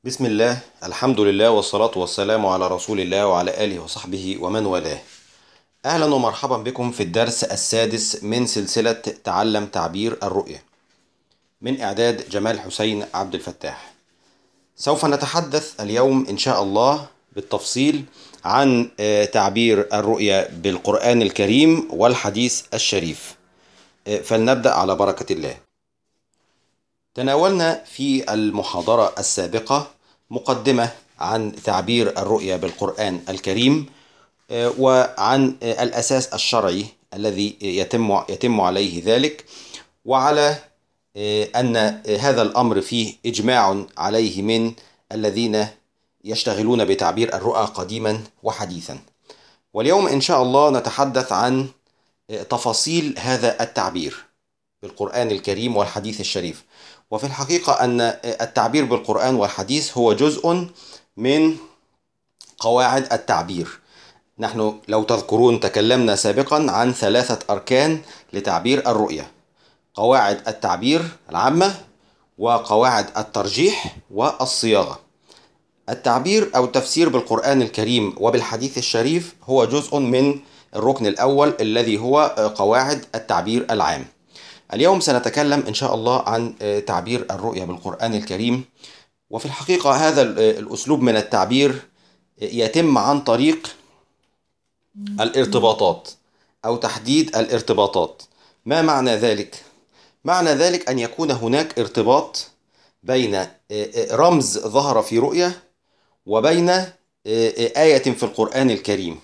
بسم الله، الحمد لله والصلاة والسلام على رسول الله وعلى آله وصحبه ومن والاه. أهلا ومرحبا بكم في الدرس السادس من سلسلة تعلم تعبير الرؤية من إعداد جمال حسين عبد الفتاح. سوف نتحدث اليوم إن شاء الله بالتفصيل عن تعبير الرؤية بالقرآن الكريم والحديث الشريف. فلنبدأ على بركة الله. تناولنا في المحاضرة السابقة مقدمة عن تعبير الرؤية بالقرآن الكريم، وعن الأساس الشرعي الذي يتم عليه ذلك، وعلى أن هذا الأمر فيه إجماع عليه من الذين يشتغلون بتعبير الرؤى قديما وحديثا. واليوم إن شاء الله نتحدث عن تفاصيل هذا التعبير بالقرآن الكريم والحديث الشريف. وفي الحقيقة أن التعبير بالقرآن والحديث هو جزء من قواعد التعبير. نحن لو تذكرون تكلمنا سابقا عن 3 أركان لتعبير الرؤية: قواعد التعبير العامة، وقواعد الترجيح، والصياغة. التعبير أو التفسير بالقرآن الكريم وبالحديث الشريف هو جزء من الركن الأول الذي هو قواعد التعبير العام. اليوم سنتكلم إن شاء الله عن تعبير الرؤية بالقرآن الكريم. وفي الحقيقة هذا الأسلوب من التعبير يتم عن طريق الارتباطات أو تحديد الارتباطات. ما معنى ذلك؟ معنى ذلك أن يكون هناك ارتباط بين رمز ظهر في رؤية وبين آية في القرآن الكريم،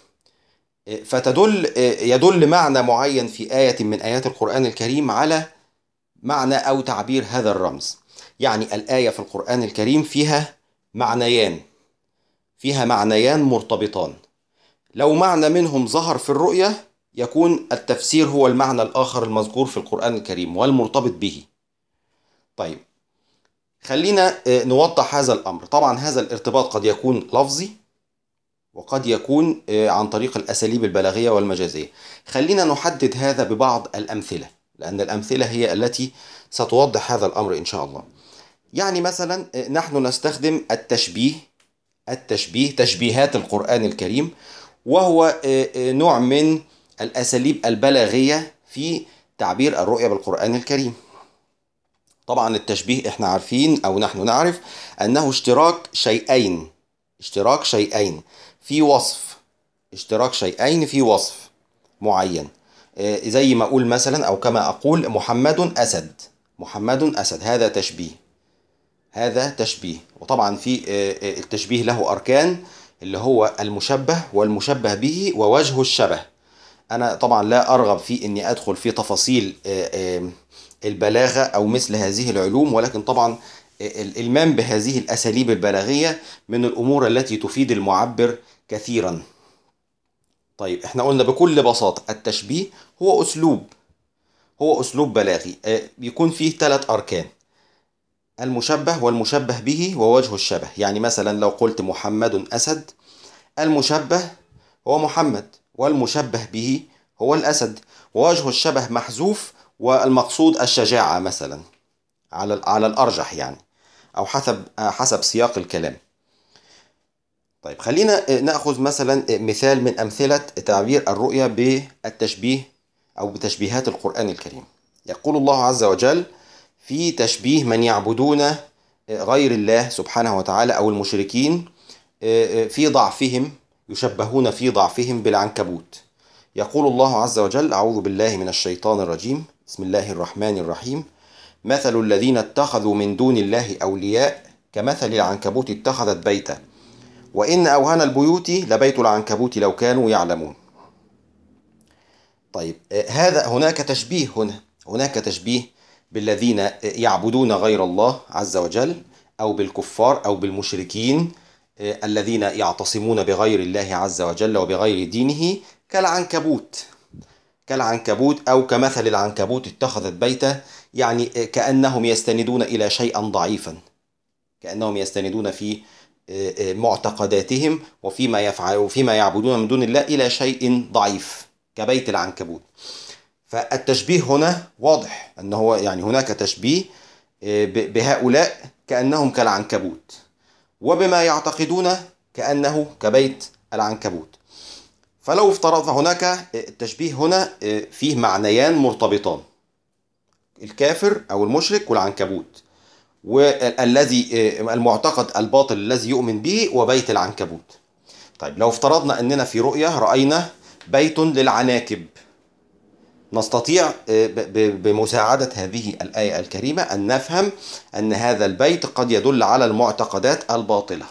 يدل معنى معين في آية من آيات القرآن الكريم على معنى أو تعبير هذا الرمز. يعني الآية في القرآن الكريم فيها معنيان مرتبطان. لو معنى منهم ظهر في الرؤية يكون التفسير هو المعنى الآخر المذكور في القرآن الكريم والمرتبط به. طيب، خلينا نوضح هذا الأمر. طبعا هذا الارتباط قد يكون لفظي وقد يكون عن طريق الأساليب البلاغية والمجازية. خلينا نحدد هذا ببعض الأمثلة، لأن الأمثلة هي التي ستوضح هذا الأمر إن شاء الله. يعني مثلا نحن نستخدم تشبيهات القرآن الكريم، وهو نوع من الأساليب البلاغية في تعبير الرؤية بالقرآن الكريم. طبعا التشبيه احنا عارفين أو نحن نعرف أنه اشتراك شيئين في وصف، معين. زي ما أقول مثلا أو كما أقول محمد أسد، هذا تشبيه. وطبعا في التشبيه له أركان، اللي هو المشبه والمشبه به ووجه الشبه. أنا طبعا لا أرغب في أني أدخل في تفاصيل البلاغة أو مثل هذه العلوم، ولكن طبعا الإلمام بهذه الأساليب البلاغية من الأمور التي تفيد المعبر كثيرا. طيب، احنا قلنا بكل بساطة التشبيه هو أسلوب بلاغي بيكون فيه 3 أركان: المشبه والمشبه به ووجه الشبه. يعني مثلا لو قلت محمد أسد، المشبه هو محمد والمشبه به هو الأسد، ووجه الشبه محذوف والمقصود الشجاعة مثلا، على الأرجح يعني، أو حسب سياق الكلام. طيب، خلينا نأخذ مثلا مثال من أمثلة تعبير الرؤية بالتشبيه أو بتشبيهات القرآن الكريم. يقول الله عز وجل في تشبيه من يعبدون غير الله سبحانه وتعالى أو المشركين في ضعفهم، يشبهون في ضعفهم بالعنكبوت. يقول الله عز وجل: أعوذ بالله من الشيطان الرجيم، بسم الله الرحمن الرحيم: مثل الذين اتخذوا من دون الله أولياء كمثل العنكبوت اتخذت بيتا وإن أوهن البيوت لبيت العنكبوت لو كانوا يعلمون. طيب، هناك تشبيه بالذين يعبدون غير الله عز وجل، أو بالكفار أو بالمشركين الذين يعتصمون بغير الله عز وجل وبغير دينه، كالعنكبوت أو كمثل العنكبوت اتخذت بيتا. يعني كأنهم يستندون إلى شيء ضعيفا، كأنهم يستندون في معتقداتهم وفيما يعبدون من دون الله إلى شيء ضعيف كبيت العنكبوت. فالتشبيه هنا واضح أنه يعني هناك تشبيه بهؤلاء كأنهم كالعنكبوت، وبما يعتقدون كأنه كبيت العنكبوت. فلو افترض، فهناك التشبيه هنا فيه معنيان مرتبطان: الكافر أو المشرك والعنكبوت، والذي المعتقد الباطل الذي يؤمن به وبيت العنكبوت. طيب لو افترضنا أننا في رؤية رأينا بيت للعناكب، نستطيع بمساعدة هذه الآية الكريمة أن نفهم أن هذا البيت قد يدل على المعتقدات الباطلة.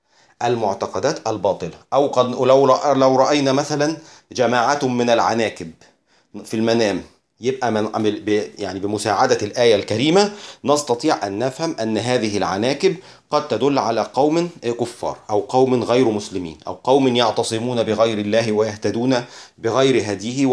أو قد لو رأينا مثلا جماعة من العناكب في المنام، يبقى يعني بمساعدة الآية الكريمة نستطيع أن نفهم أن هذه العناكب قد تدل على قوم كفار، أو قوم غير مسلمين، أو قوم يعتصمون بغير الله ويهتدون بغير هديه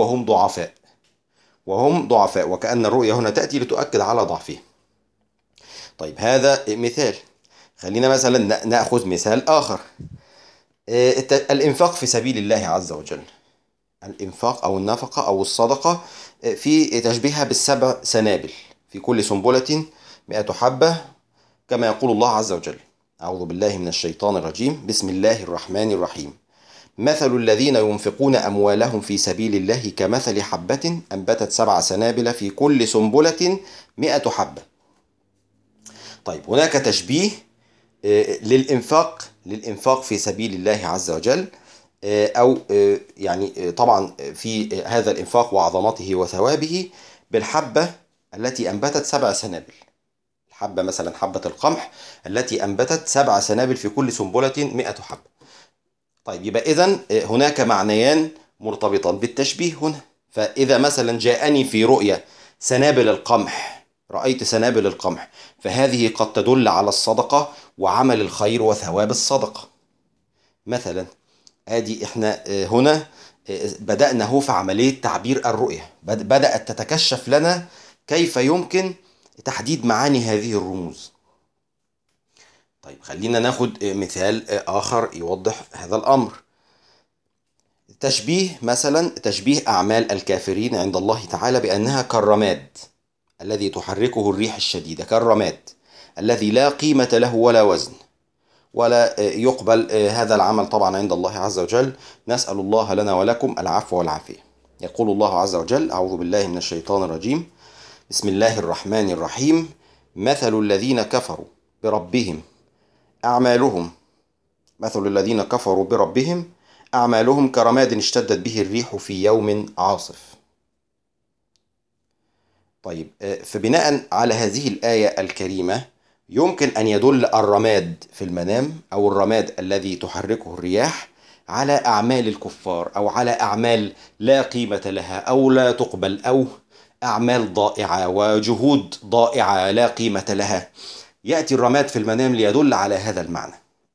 وهم ضعفاء، وكأن الرؤية هنا تأتي لتؤكد على ضعفهم. طيب هذا مثال. خلينا مثلا نأخذ مثال آخر: الإنفاق في سبيل الله عز وجل. الإنفاق أو النفقة أو الصدقة في تشبيهها بالسبع سنابل، في كل سنبلة 100 حبة، كما يقول الله عز وجل: أعوذ بالله من الشيطان الرجيم، بسم الله الرحمن الرحيم: مثل الذين ينفقون أموالهم في سبيل الله كمثل حبة أنبتت 7 سنابل في كل سنبلة 100 حبة. طيب هناك تشبيه للإنفاق في سبيل الله عز وجل، أو يعني طبعا في هذا الإنفاق وعظمته وثوابه بالحبة التي أنبتت 7 سنابل. الحبة مثلا حبة القمح التي أنبتت 7 سنابل في كل سنبلة 100 حبة. طيب يبقى إذن هناك معنيان مرتبطان بالتشبيه هنا. فإذا مثلا جاءني في رؤية سنابل القمح، رأيت سنابل القمح، فهذه قد تدل على الصدقة وعمل الخير وثواب الصدقة مثلا. ادي احنا هنا بدأنا هو في عملية تعبير الرؤية، بدأت تتكشف لنا كيف يمكن تحديد معاني هذه الرموز. طيب خلينا ناخد مثال آخر يوضح هذا الأمر. تشبيه أعمال الكافرين عند الله تعالى بأنها كالرماد الذي تحركه الريح الشديدة، كالرماد الذي لا قيمة له ولا وزن، ولا يقبل هذا العمل طبعا عند الله عز وجل. نسأل الله لنا ولكم العفو والعافية. يقول الله عز وجل: أعوذ بالله من الشيطان الرجيم، بسم الله الرحمن الرحيم: مثل الذين كفروا بربهم أعمالهم كرماد اشتدت به الريح في يوم عاصف. طيب فبناء على هذه الآية الكريمة يمكن أن يدل الرماد في المنام أو الرماد الذي تحركه الرياح على أعمال الكفار، أو على أعمال لا قيمة لها أو لا تقبل، أو أعمال ضائعة وجهود ضائعة لا قيمة لها. يأتي الرماد في المنام ليدل على هذا المعنى.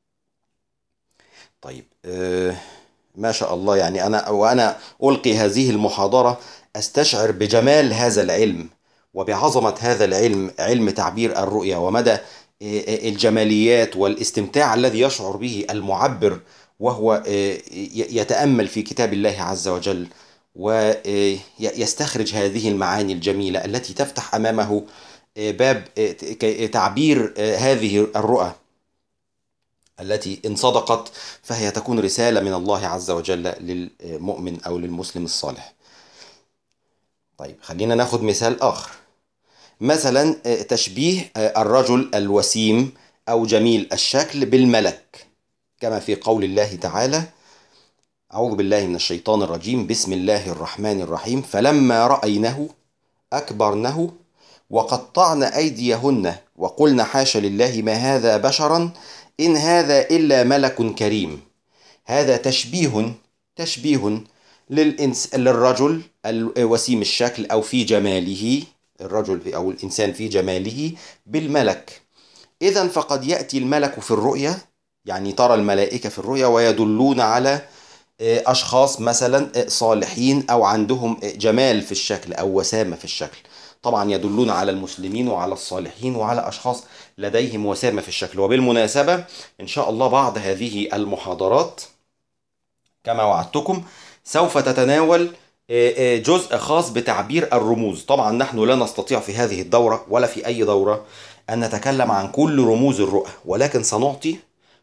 طيب ما شاء الله، يعني وأنا ألقي هذه المحاضرة أستشعر بجمال هذا العلم وبعظمة هذا العلم، علم تعبير الرؤيا، ومدى الجماليات والاستمتاع الذي يشعر به المعبر وهو يتأمل في كتاب الله عز وجل ويستخرج هذه المعاني الجميلة التي تفتح أمامه باب تعبير هذه الرؤى التي إن صدقت فهي تكون رسالة من الله عز وجل للمؤمن أو للمسلم الصالح. طيب خلينا ناخد مثال آخر. مثلا تشبيه الرجل الوسيم أو جميل الشكل بالملك، كما في قول الله تعالى: أعوذ بالله من الشيطان الرجيم، بسم الله الرحمن الرحيم: فلما رأينه أكبرنه وقطعن أيديهن وقلن حاش لله ما هذا بشرا إن هذا إلا ملك كريم. هذا تشبيه للرجل الوسيم الشكل أو في جماله، الرجل أو الإنسان في جماله بالملك. إذن فقد يأتي الملك في الرؤيا، يعني ترى الملائكة في الرؤيا ويدلون على أشخاص مثلا صالحين أو عندهم جمال في الشكل أو وسامة في الشكل. طبعا يدلون على المسلمين وعلى الصالحين وعلى أشخاص لديهم وسامة في الشكل. وبالمناسبة إن شاء الله بعد هذه المحاضرات كما وعدتكم سوف تتناول جزء خاص بتعبير الرموز. طبعا نحن لا نستطيع في هذه الدورة ولا في أي دورة أن نتكلم عن كل رموز الرؤى، ولكن سنعطي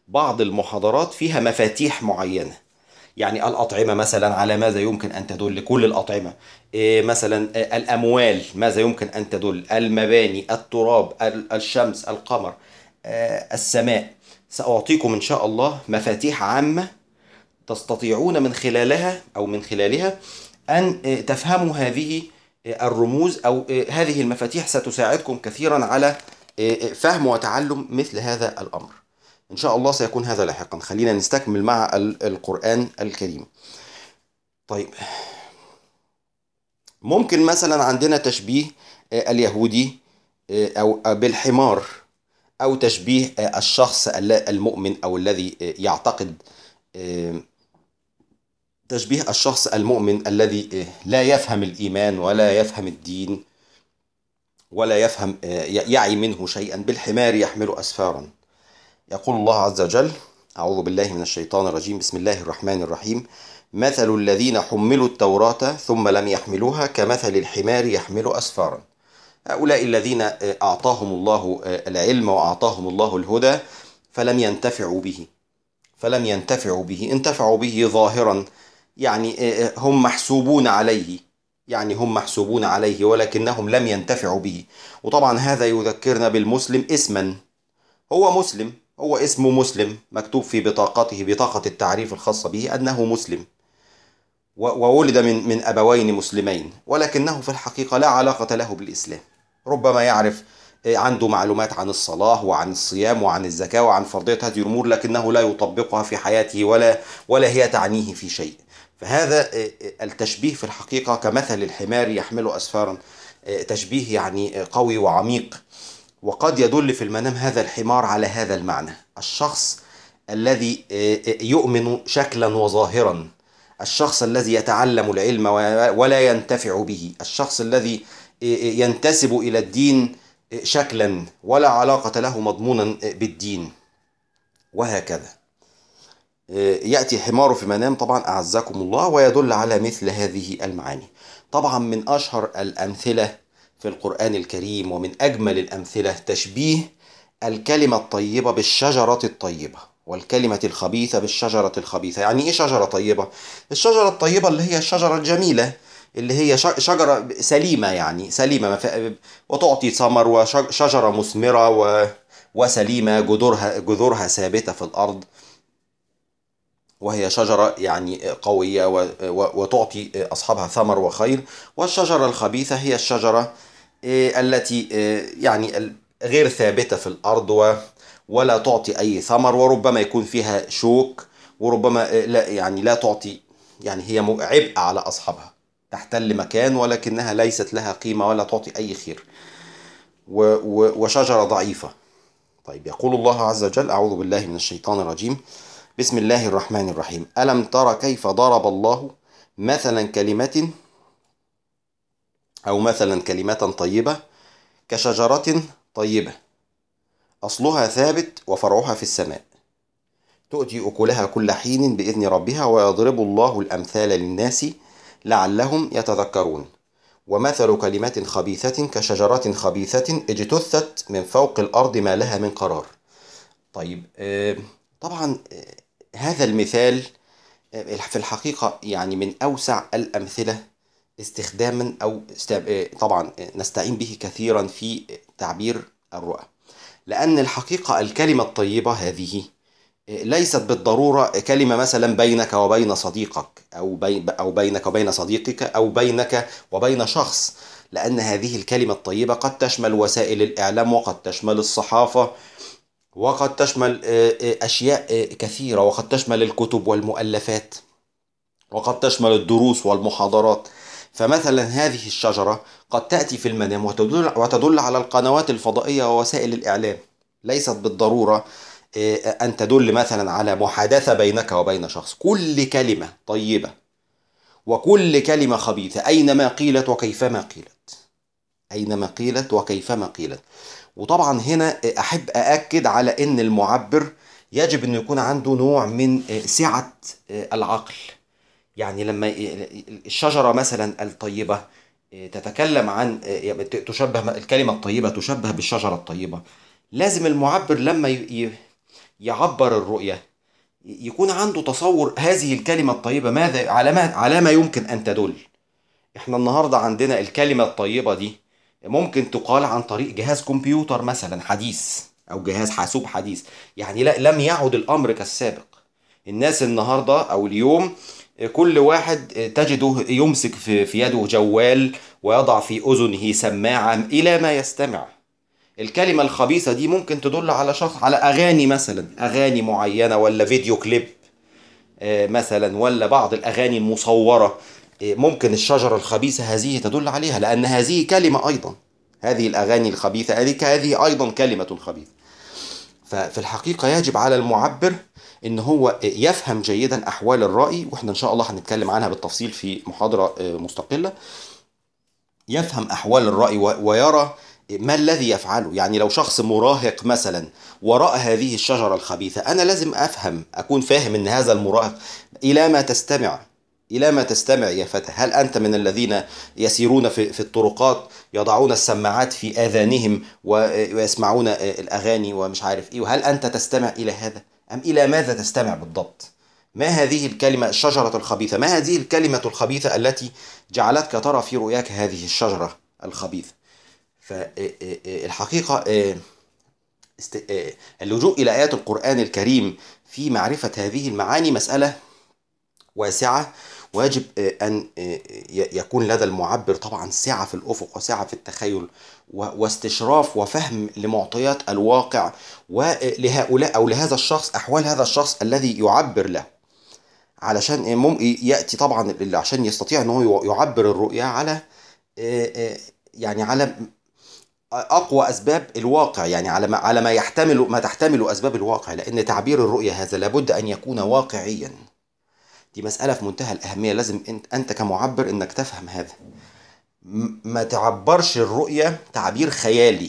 بعض المحاضرات فيها مفاتيح معينة. يعني الأطعمة مثلا على ماذا يمكن أن تدل، كل الأطعمة. مثلا الأموال ماذا يمكن أن تدل، المباني، التراب، الشمس، القمر، السماء. سأعطيكم إن شاء الله مفاتيح عامة تستطيعون من خلالها أو من خلالها أن تفهموا هذه الرموز، أو هذه المفاتيح ستساعدكم كثيرا على فهم وتعلم مثل هذا الأمر. إن شاء الله سيكون هذا لاحقا. خلينا نستكمل مع القرآن الكريم. طيب، ممكن مثلا عندنا تشبيه اليهودي أو بالحمار، أو تشبيه الشخص المؤمن أو الذي يعتقد، تشبيه الشخص المؤمن الذي لا يفهم الإيمان ولا يفهم الدين ولا يفهم يعي منه شيئا، بالحمار يحمل أسفارا. يقول الله عز وجل: أعوذ بالله من الشيطان الرجيم، بسم الله الرحمن الرحيم: مثل الذين حملوا التوراة ثم لم يحملوها كمثل الحمار يحمل أسفارا. هؤلاء الذين أعطاهم الله العلم وأعطاهم الله الهدى فلم ينتفعوا به، انتفعوا به ظاهرا، يعني هم محسوبون عليه، ولكنهم لم ينتفعوا به. وطبعا هذا يذكرنا بالمسلم اسما. هو مسلم، هو اسمه مسلم، مكتوب في بطاقته، بطاقة التعريف الخاصة به، أنه مسلم، وولد من أبوين مسلمين، ولكنه في الحقيقة لا علاقة له بالإسلام. ربما يعرف، عنده معلومات عن الصلاة وعن الصيام وعن الزكاة وعن فرضية هذه الأمور، لكنه لا يطبقها في حياته ولا هي تعنيه في شيء. فهذا التشبيه في الحقيقة كمثل الحمار يحمل أسفارا، تشبيه يعني قوي وعميق، وقد يدل في المنام هذا الحمار على هذا المعنى: الشخص الذي يؤمن شكلا وظاهرا، الشخص الذي يتعلم العلم ولا ينتفع به، الشخص الذي ينتسب إلى الدين شكلا ولا علاقة له مضمونا بالدين، وهكذا. يأتي حمار في منام طبعا أعزكم الله، ويدل على مثل هذه المعاني. طبعا من أشهر الأمثلة في القرآن الكريم ومن أجمل الأمثلة تشبيه الكلمة الطيبة بالشجرة الطيبة، والكلمة الخبيثة بالشجرة الخبيثة. يعني إيه شجرة طيبة؟ الشجرة الطيبة اللي هي الشجرة الجميلة، اللي هي شجرة سليمة، يعني سليمة وتعطي ثمر، وشجرة مثمرة وسليمة، جذورها ثابتة في الأرض، وهي شجرة يعني قوية وتعطي أصحابها ثمر وخير. والشجرة الخبيثة هي الشجرة التي يعني غير ثابتة في الأرض ولا تعطي أي ثمر، وربما يكون فيها شوك، وربما لا تعطي، يعني هي عبء على أصحابها، تحتل مكان ولكنها ليست لها قيمة ولا تعطي أي خير، وشجرة ضعيفة. طيب، يقول الله عز وجل: أعوذ بالله من الشيطان الرجيم، بسم الله الرحمن الرحيم: ألم تر كيف ضرب الله مثلا كلمة طيبة كشجرة طيبة أصلها ثابت وفرعها في السماء، تؤتي أكلها كل حين بإذن ربها، ويضرب الله الأمثال للناس لعلهم يتذكرون. ومثل كلمة خبيثة كشجرة خبيثة اجتثت من فوق الأرض ما لها من قرار. طيب، طبعا هذا المثال في الحقيقة يعني من أوسع الأمثلة استخداما، أو طبعا نستعين به كثيرا في تعبير الرؤى، لأن الحقيقة الكلمة الطيبة هذه ليست بالضرورة كلمة مثلا بينك وبين صديقك، أو بينك وبين صديقك، أو بينك وبين شخص، لأن هذه الكلمة الطيبة قد تشمل وسائل الإعلام، وقد تشمل الصحافة، وقد تشمل أشياء كثيرة، وقد تشمل الكتب والمؤلفات، وقد تشمل الدروس والمحاضرات. فمثلا هذه الشجرة قد تأتي في المنام وتدل على القنوات الفضائية ووسائل الإعلام، ليست بالضرورة أن تدل مثلا على محادثة بينك وبين شخص. كل كلمة طيبة وكل كلمة خبيثة أينما قيلت وكيفما قيلت. وطبعا هنا أحب أأكد على أن المعبر يجب أن يكون عنده نوع من سعة العقل. يعني لما الشجرة مثلا الطيبة تتكلم عن، تشبه الكلمة الطيبة تشبه بالشجرة الطيبة، لازم المعبر لما يعبر الرؤية، يكون عنده تصور هذه الكلمة الطيبة ماذا على ما يمكن أن تدل. احنا النهاردة عندنا الكلمة الطيبة دي ممكن تقال عن طريق جهاز كمبيوتر مثلا حديث أو جهاز حاسوب حديث. يعني لا، لم يعد الأمر كالسابق. الناس النهاردة أو اليوم كل واحد تجده يمسك في يده جوال ويضع في أذنه سماعة إلى ما يستمع. الكلمة الخبيثة دي ممكن تدل على شخص، على أغاني مثلا، أغاني معينة ولا فيديو كليب مثلا، ولا بعض الأغاني المصورة. ممكن الشجرة الخبيثة هذه تدل عليها، لأن هذه كلمة أيضا. هذه الأغاني الخبيثة هذه أيضا كلمة خبيثة. ففي الحقيقة يجب على المعبر إن هو يفهم جيدا أحوال الرأي، وإحنا إن شاء الله هنتكلم عنها بالتفصيل في محاضرة مستقلة. يفهم أحوال الرأي ويرى ما الذي يفعله. يعني لو شخص مراهق مثلا وراء هذه الشجرة الخبيثة، أنا لازم أكون فاهم أن هذا المراهق إلى ما تستمع. إلى ما تستمع يا فتى؟ هل أنت من الذين يسيرون في الطرقات يضعون السماعات في آذانهم ويسمعون الأغاني ومش عارف إيه؟ وهل أنت تستمع إلى هذا؟ أم إلى ماذا تستمع بالضبط؟ ما هذه الكلمة الشجرة الخبيثة؟ ما هذه الكلمة الخبيثة التي جعلتك ترى في رؤياك هذه الشجرة الخبيثة؟ فالحقيقة اللجوء إلى آيات القرآن الكريم في معرفة هذه المعاني مسألة واسعة، ويجب أن يكون لدى المعبر طبعا سعة في الأفق وسعة في التخيل واستشراف وفهم لمعطيات الواقع ولهؤلاء أو لهذا الشخص، أحوال هذا الشخص الذي يعبر له، علشان يأتي طبعا عشان يستطيع أنه يعبر الرؤية على يعني على أقوى أسباب الواقع، يعني على ما تحتمل أسباب الواقع. لأن تعبير الرؤية هذا لابد أن يكون واقعيا. دي مسألة في منتهى الأهمية، لازم أنت كمعبر إنك تفهم هذا. ما تعبرش الرؤية تعبير خيالي.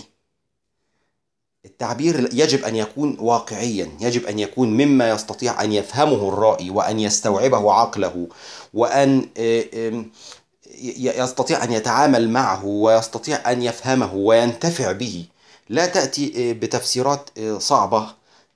التعبير يجب أن يكون واقعيا، يجب أن يكون مما يستطيع أن يفهمه الرائي وأن يستوعبه عقله، وأن يستطيع أن يتعامل معه ويستطيع أن يفهمه وينتفع به. لا تأتي بتفسيرات صعبة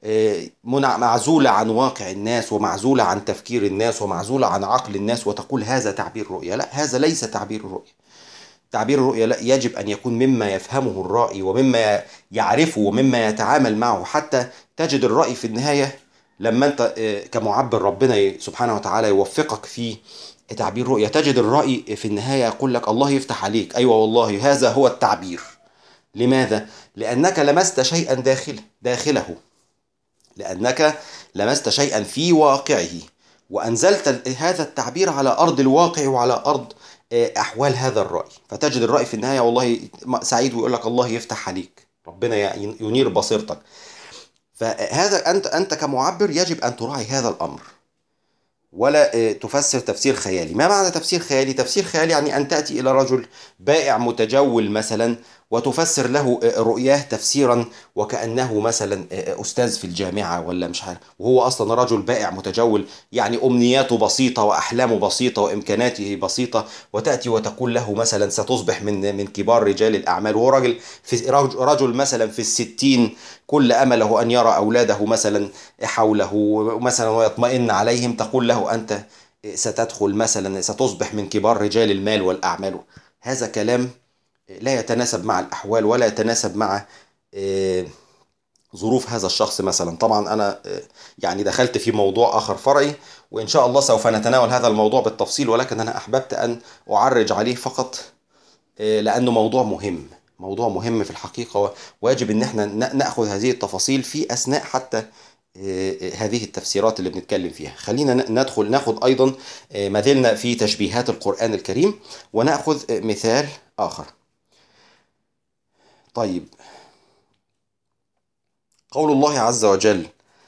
معزولة عن واقع الناس ومعزولة عن تفكير الناس ومعزولة عن عقل الناس وتقول هذا تعبير رؤية. لا، هذا ليس تعبير الرؤية. تعبير الرؤية لا، يجب أن يكون مما يفهمه الرائي ومما يعرفه ومما يتعامل معه، حتى تجد الرأي في النهاية لما أنت كمعبر ربنا سبحانه وتعالى يوفقك في تعبير رؤية، تجد الرأي في النهاية يقول لك الله يفتح عليك، أيوة والله هذا هو التعبير. لماذا؟ لأنك لمست شيئا داخله، لأنك لمست شيئا في واقعه وأنزلت هذا التعبير على أرض الواقع وعلى أرض أحوال هذا الرأي. فتجد الرأي في النهاية والله سعيد ويقول لك الله يفتح عليك، ربنا ينير بصيرتك. فهذا أنت كمعبر يجب أن تراعي هذا الأمر، ولا تفسر تفسير خيالي. ما معنى تفسير خيالي؟ تفسير خيالي يعني أن تأتي إلى رجل بائع متجول مثلا وتفسر له رؤياه تفسيرا وكأنه مثلا أستاذ في الجامعة ولا مش عارف، وهو أصلا رجل بائع متجول، يعني أمنياته بسيطة وأحلامه بسيطة وإمكاناته بسيطة، وتأتي وتقول له مثلا ستصبح من كبار رجال الأعمال، وهو رجل مثلا في 60 كل أمله أن يرى أولاده مثلا حوله مثلا ويطمئن عليهم، تقول له أنت ستدخل مثلا ستصبح من كبار رجال المال والأعمال. هذا كلام لا يتناسب مع الأحوال ولا يتناسب مع ظروف هذا الشخص مثلا. طبعا أنا يعني دخلت في موضوع آخر فرعي، وإن شاء الله سوف نتناول هذا الموضوع بالتفصيل، ولكن أنا أحببت أن أعرج عليه فقط لأنه موضوع مهم في الحقيقة، ويجب أن احنا نأخذ هذه التفاصيل في أثناء حتى هذه التفسيرات اللي بنتكلم فيها. خلينا ناخذ أيضا ما زلنا في تشبيهات القرآن الكريم، ونأخذ مثال آخر. طيب، قول الله عز وجل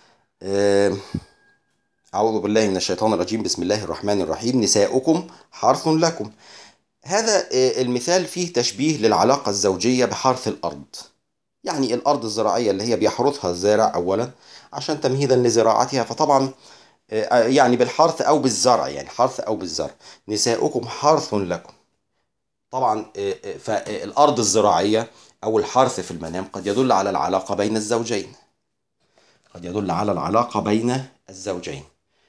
أعوذ بالله من الشيطان الرجيم، بسم الله الرحمن الرحيم، نساؤكم حرث لكم. هذا المثال فيه تشبيه للعلاقة الزوجية بحرث الأرض. يعني الأرض الزراعية اللي هي بيحرثها الزارع أولا عشان تمهيدا لزراعتها، فطبعا يعني بالحرث أو بالزرع، يعني حرث أو بالزرع. نساؤكم حرث لكم. طبعا فالأرض الزراعية أو الحرث في المنام قد يدل على العلاقة بين الزوجين. قد يدل على العلاقة بين الزوجين.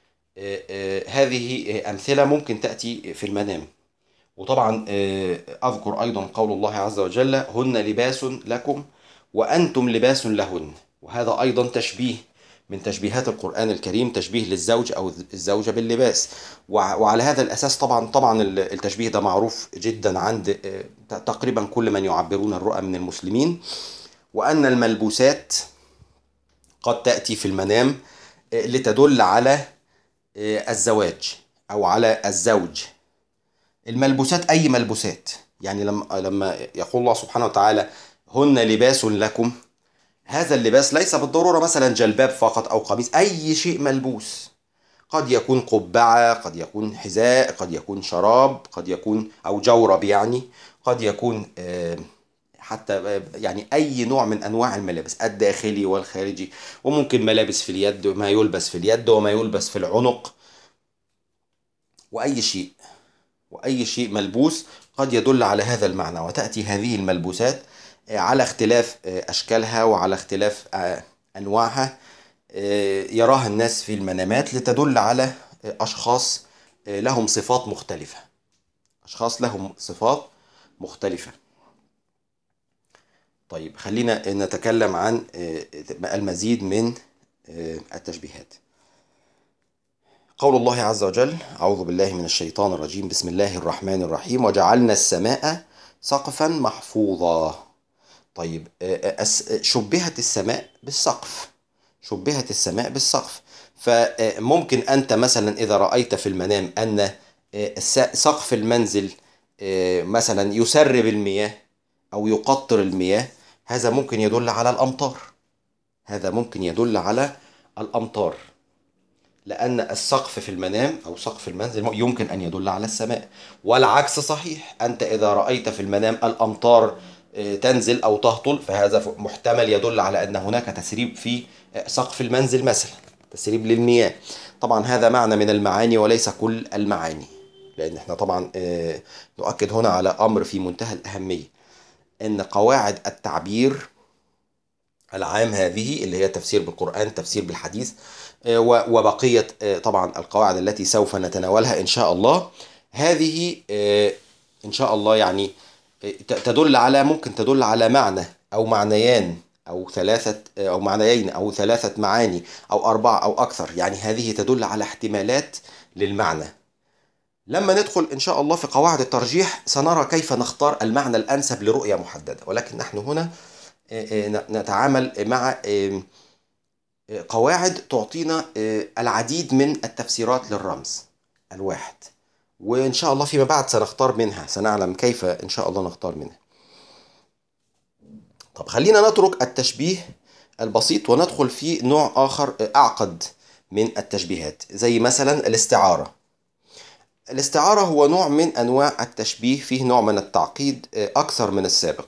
هذه أمثلة ممكن تأتي في المنام. وطبعا أذكر أيضا قول الله عز وجل: هن لباس لكم وأنتم لباس لهن. وهذا أيضا تشبيه من تشبيهات القرآن الكريم، تشبيه للزوج أو الزوجة باللباس. وعلى هذا الأساس طبعا التشبيه ده معروف جدا عند تقريبا كل من يعبرون الرؤى من المسلمين. وأن الملبوسات قد تأتي في المنام لتدل على الزواج أو على الزوج. الملبوسات أي ملبوسات، يعني لما يقول الله سبحانه وتعالى: هن لباس لكم، هذا اللباس ليس بالضرورة مثلا جلباب فقط أو قميص، أي شيء ملبوس. قد يكون قبعة، قد يكون حذاء، قد يكون شراب، قد يكون أو جورب يعني، قد يكون حتى يعني أي نوع من أنواع الملابس الداخلي والخارجي. وممكن ملابس في اليد، ما يلبس في اليد وما يلبس في العنق، وأي شيء ملبوس قد يدل على هذا المعنى. وتأتي هذه الملبوسات على اختلاف أشكالها وعلى اختلاف أنواعها، يراها الناس في المنامات لتدل على أشخاص لهم صفات مختلفة. أشخاص لهم صفات مختلفة. طيب خلينا نتكلم عن المزيد من التشبيهات. قول الله عز وجل: أعوذ بالله من الشيطان الرجيم، بسم الله الرحمن الرحيم: وجعلنا السماء سقفا محفوظا. طيب شبهت السماء بالسقف، شبهت السماء بالسقف. فممكن أنت مثلا إذا رأيت في المنام أن سقف المنزل مثلا يسرب المياه أو يقطر المياه، هذا ممكن يدل على الأمطار. هذا ممكن يدل على الأمطار، لأن السقف في المنام أو سقف المنزل يمكن أن يدل على السماء. والعكس صحيح، أنت إذا رأيت في المنام الأمطار تنزل أو تهطل، فهذا محتمل يدل على أن هناك تسريب في سقف المنزل مثلا، تسريب للمياه. طبعا هذا معنى من المعاني وليس كل المعاني، لأن احنا طبعا نؤكد هنا على أمر في منتهى الأهمية، أن قواعد التعبير العام هذه اللي هي تفسير بالقرآن، تفسير بالحديث، وبقية طبعا القواعد التي سوف نتناولها إن شاء الله، هذه إن شاء الله يعني ممكن تدل على معنى أو معنيين أو ثلاثة أو معنيين أو ثلاثة معاني أو أربعة أو أكثر. يعني هذه تدل على احتمالات للمعنى. لما ندخل إن شاء الله في قواعد الترجيح سنرى كيف نختار المعنى الأنسب لرؤية محددة، ولكن نحن هنا نتعامل مع قواعد تعطينا العديد من التفسيرات للرمز الواحد، وإن شاء الله فيما بعد سنختار منها، سنعلم كيف إن شاء الله نختار منها. طب خلينا نترك التشبيه البسيط وندخل في نوع آخر أعقد من التشبيهات، زي مثلا الاستعارة. الاستعارة هو نوع من أنواع التشبيه فيه نوع من التعقيد أكثر من السابق.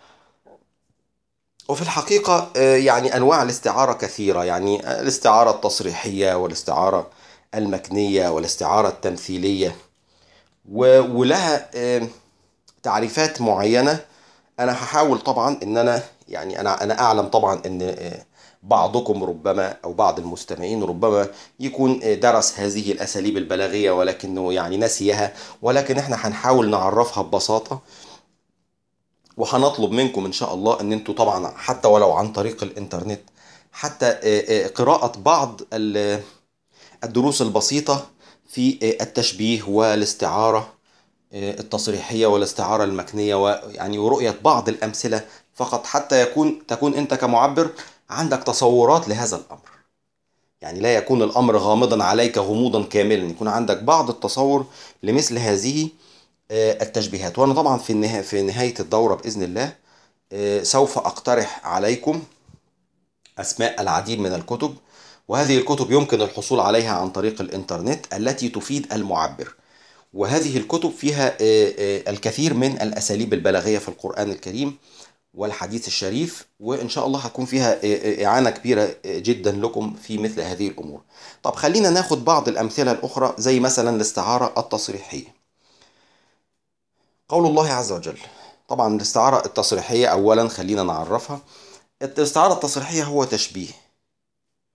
وفي الحقيقة يعني أنواع الاستعارة كثيرة، يعني الاستعارة التصريحية والاستعارة المكنية والاستعارة التمثيلية، ولها تعريفات معينة. أنا هحاول طبعا إن أنا أعلم طبعا إن بعضكم ربما أو بعض المستمعين ربما يكون درس هذه الأساليب البلاغية ولكنه يعني نسيها، ولكن إحنا هنحاول نعرفها ببساطة. وهنطلب منكم إن شاء الله أن أنتوا طبعا حتى ولو عن طريق الإنترنت، حتى قراءة بعض الدروس البسيطة في التشبيه والاستعارة التصريحية والاستعارة المكنية، ويعني ورؤية بعض الأمثلة فقط، حتى تكون أنت كمعبر عندك تصورات لهذا الأمر. يعني لا يكون الأمر غامضا عليك غموضا كاملا، يكون عندك بعض التصور لمثل هذه التشبيهات. وأنا طبعا في نهاية الدورة بإذن الله سوف أقترح عليكم أسماء العديد من الكتب، وهذه الكتب يمكن الحصول عليها عن طريق الإنترنت التي تفيد المعبر. وهذه الكتب فيها الكثير من الأساليب البلاغية في القرآن الكريم والحديث الشريف، وإن شاء الله هتكون فيها إعانة كبيرة جدا لكم في مثل هذه الأمور. طب خلينا ناخد بعض الأمثلة الأخرى، زي مثلا الاستعارة التصريحية. قول الله عز وجل، طبعا الاستعارة التصريحية أولا خلينا نعرفها. الاستعارة التصريحية هو تشبيه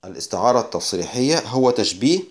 الاستعارة التصريحية هو تشبيه،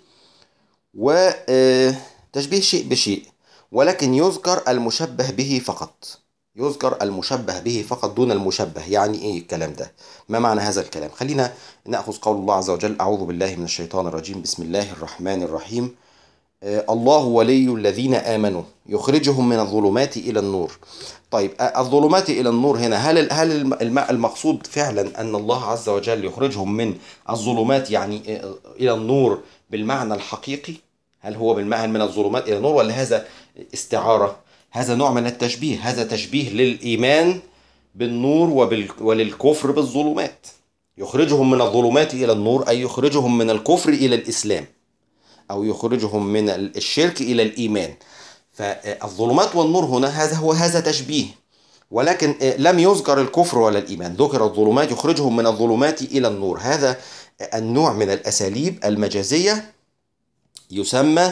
وتشبيه شيء بشيء، ولكن يذكر المشبه به فقط. يذكر المشبه به فقط دون المشبه. يعني ايه الكلام ده؟ ما معنى هذا الكلام؟ خلينا نأخذ قول الله عز وجل: أعوذ بالله من الشيطان الرجيم، بسم الله الرحمن الرحيم. الله ولي الذين آمنوا يخرجهم من الظلمات إلى النور. طيب، الظلمات إلى النور هنا، هل المقصود فعلا أن الله عز وجل يخرجهم من الظلمات يعني إلى النور بالمعنى الحقيقي؟ هل هو بالمعنى من الظلمات إلى النور، ولا هذا استعارة؟ هذا نوع من التشبيه، هذا تشبيه للإيمان بالنور وللكفر بالظلمات. يخرجهم من الظلمات إلى النور أي يخرجهم من الكفر إلى الإسلام، أو يخرجهم من الشرك إلى الإيمان. فالظلمات والنور هنا هذا تشبيه، ولكن لم يذكر الكفر ولا الإيمان، ذكر الظلمات، يخرجهم من الظلمات إلى النور. هذا النوع من الأساليب المجازية يسمى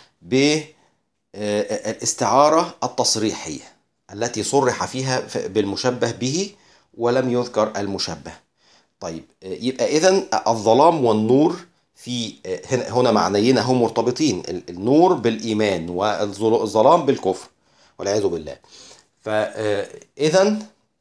بالاستعارة التصريحية، التي صرح فيها بالمشبه به ولم يذكر المشبه. طيب، يبقى إذن الظلام والنور في هنا معنيين هم مرتبطين: النور بالإيمان والظلام بالكفر والعياذ بالله. فإذا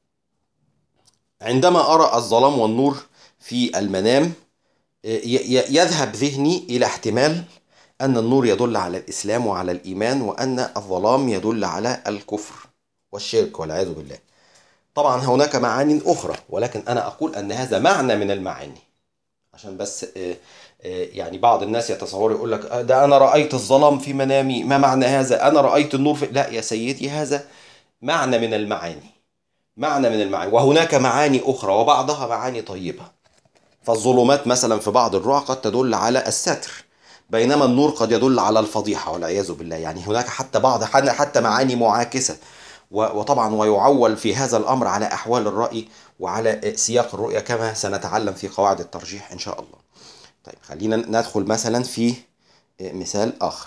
عندما أرى الظلام والنور في المنام يذهب ذهني إلى احتمال أن النور يدل على الإسلام وعلى الإيمان، وأن الظلام يدل على الكفر والشرك والعياذ بالله. طبعا هناك معاني أخرى، ولكن أنا أقول أن هذا معنى من المعاني، عشان بس يعني بعض الناس يتصور يقول لك ده أنا رأيت الظلام في منامي، ما معنى هذا؟ أنا رأيت النور لا يا سيدي، هذا معنى من المعاني، معنى من المعاني، وهناك معاني أخرى وبعضها معاني طيبة. فالظلمات مثلا في بعض الرؤى قد تدل على الستر، بينما النور قد يدل على الفضيحة والعياذ بالله. يعني هناك حتى معاني معاكسة، وطبعا ويعول في هذا الأمر على أحوال الرأي وعلى سياق الرؤية، كما سنتعلم في قواعد الترجيح إن شاء الله. طيب، خلينا ندخل مثلا في مثال آخر.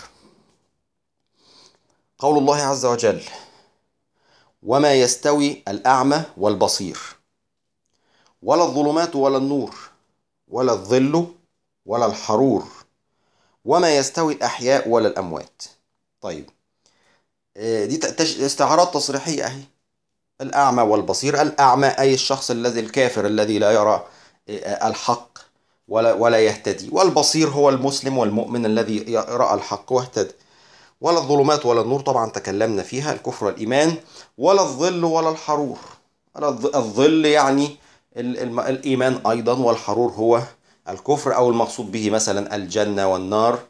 قول الله عز وجل: وما يستوي الأعمى والبصير، ولا الظلمات ولا النور، ولا الظل ولا الحرور، وما يستوي الأحياء ولا الأموات. طيب، دي استعارات تصريحية أهي. الأعمى والبصير، الأعمى أي الشخص الكافر الذي لا يرى الحق ولا يهتدي، والبصير هو المسلم والمؤمن الذي رأى الحق واهتدى. ولا الظلمات ولا النور، طبعا تكلمنا فيها، الكفر والإيمان. ولا الظل ولا الحرور. الظل يعني الإيمان أيضا، والحرور هو الكفر، أو المقصود به مثلا الجنة والنار،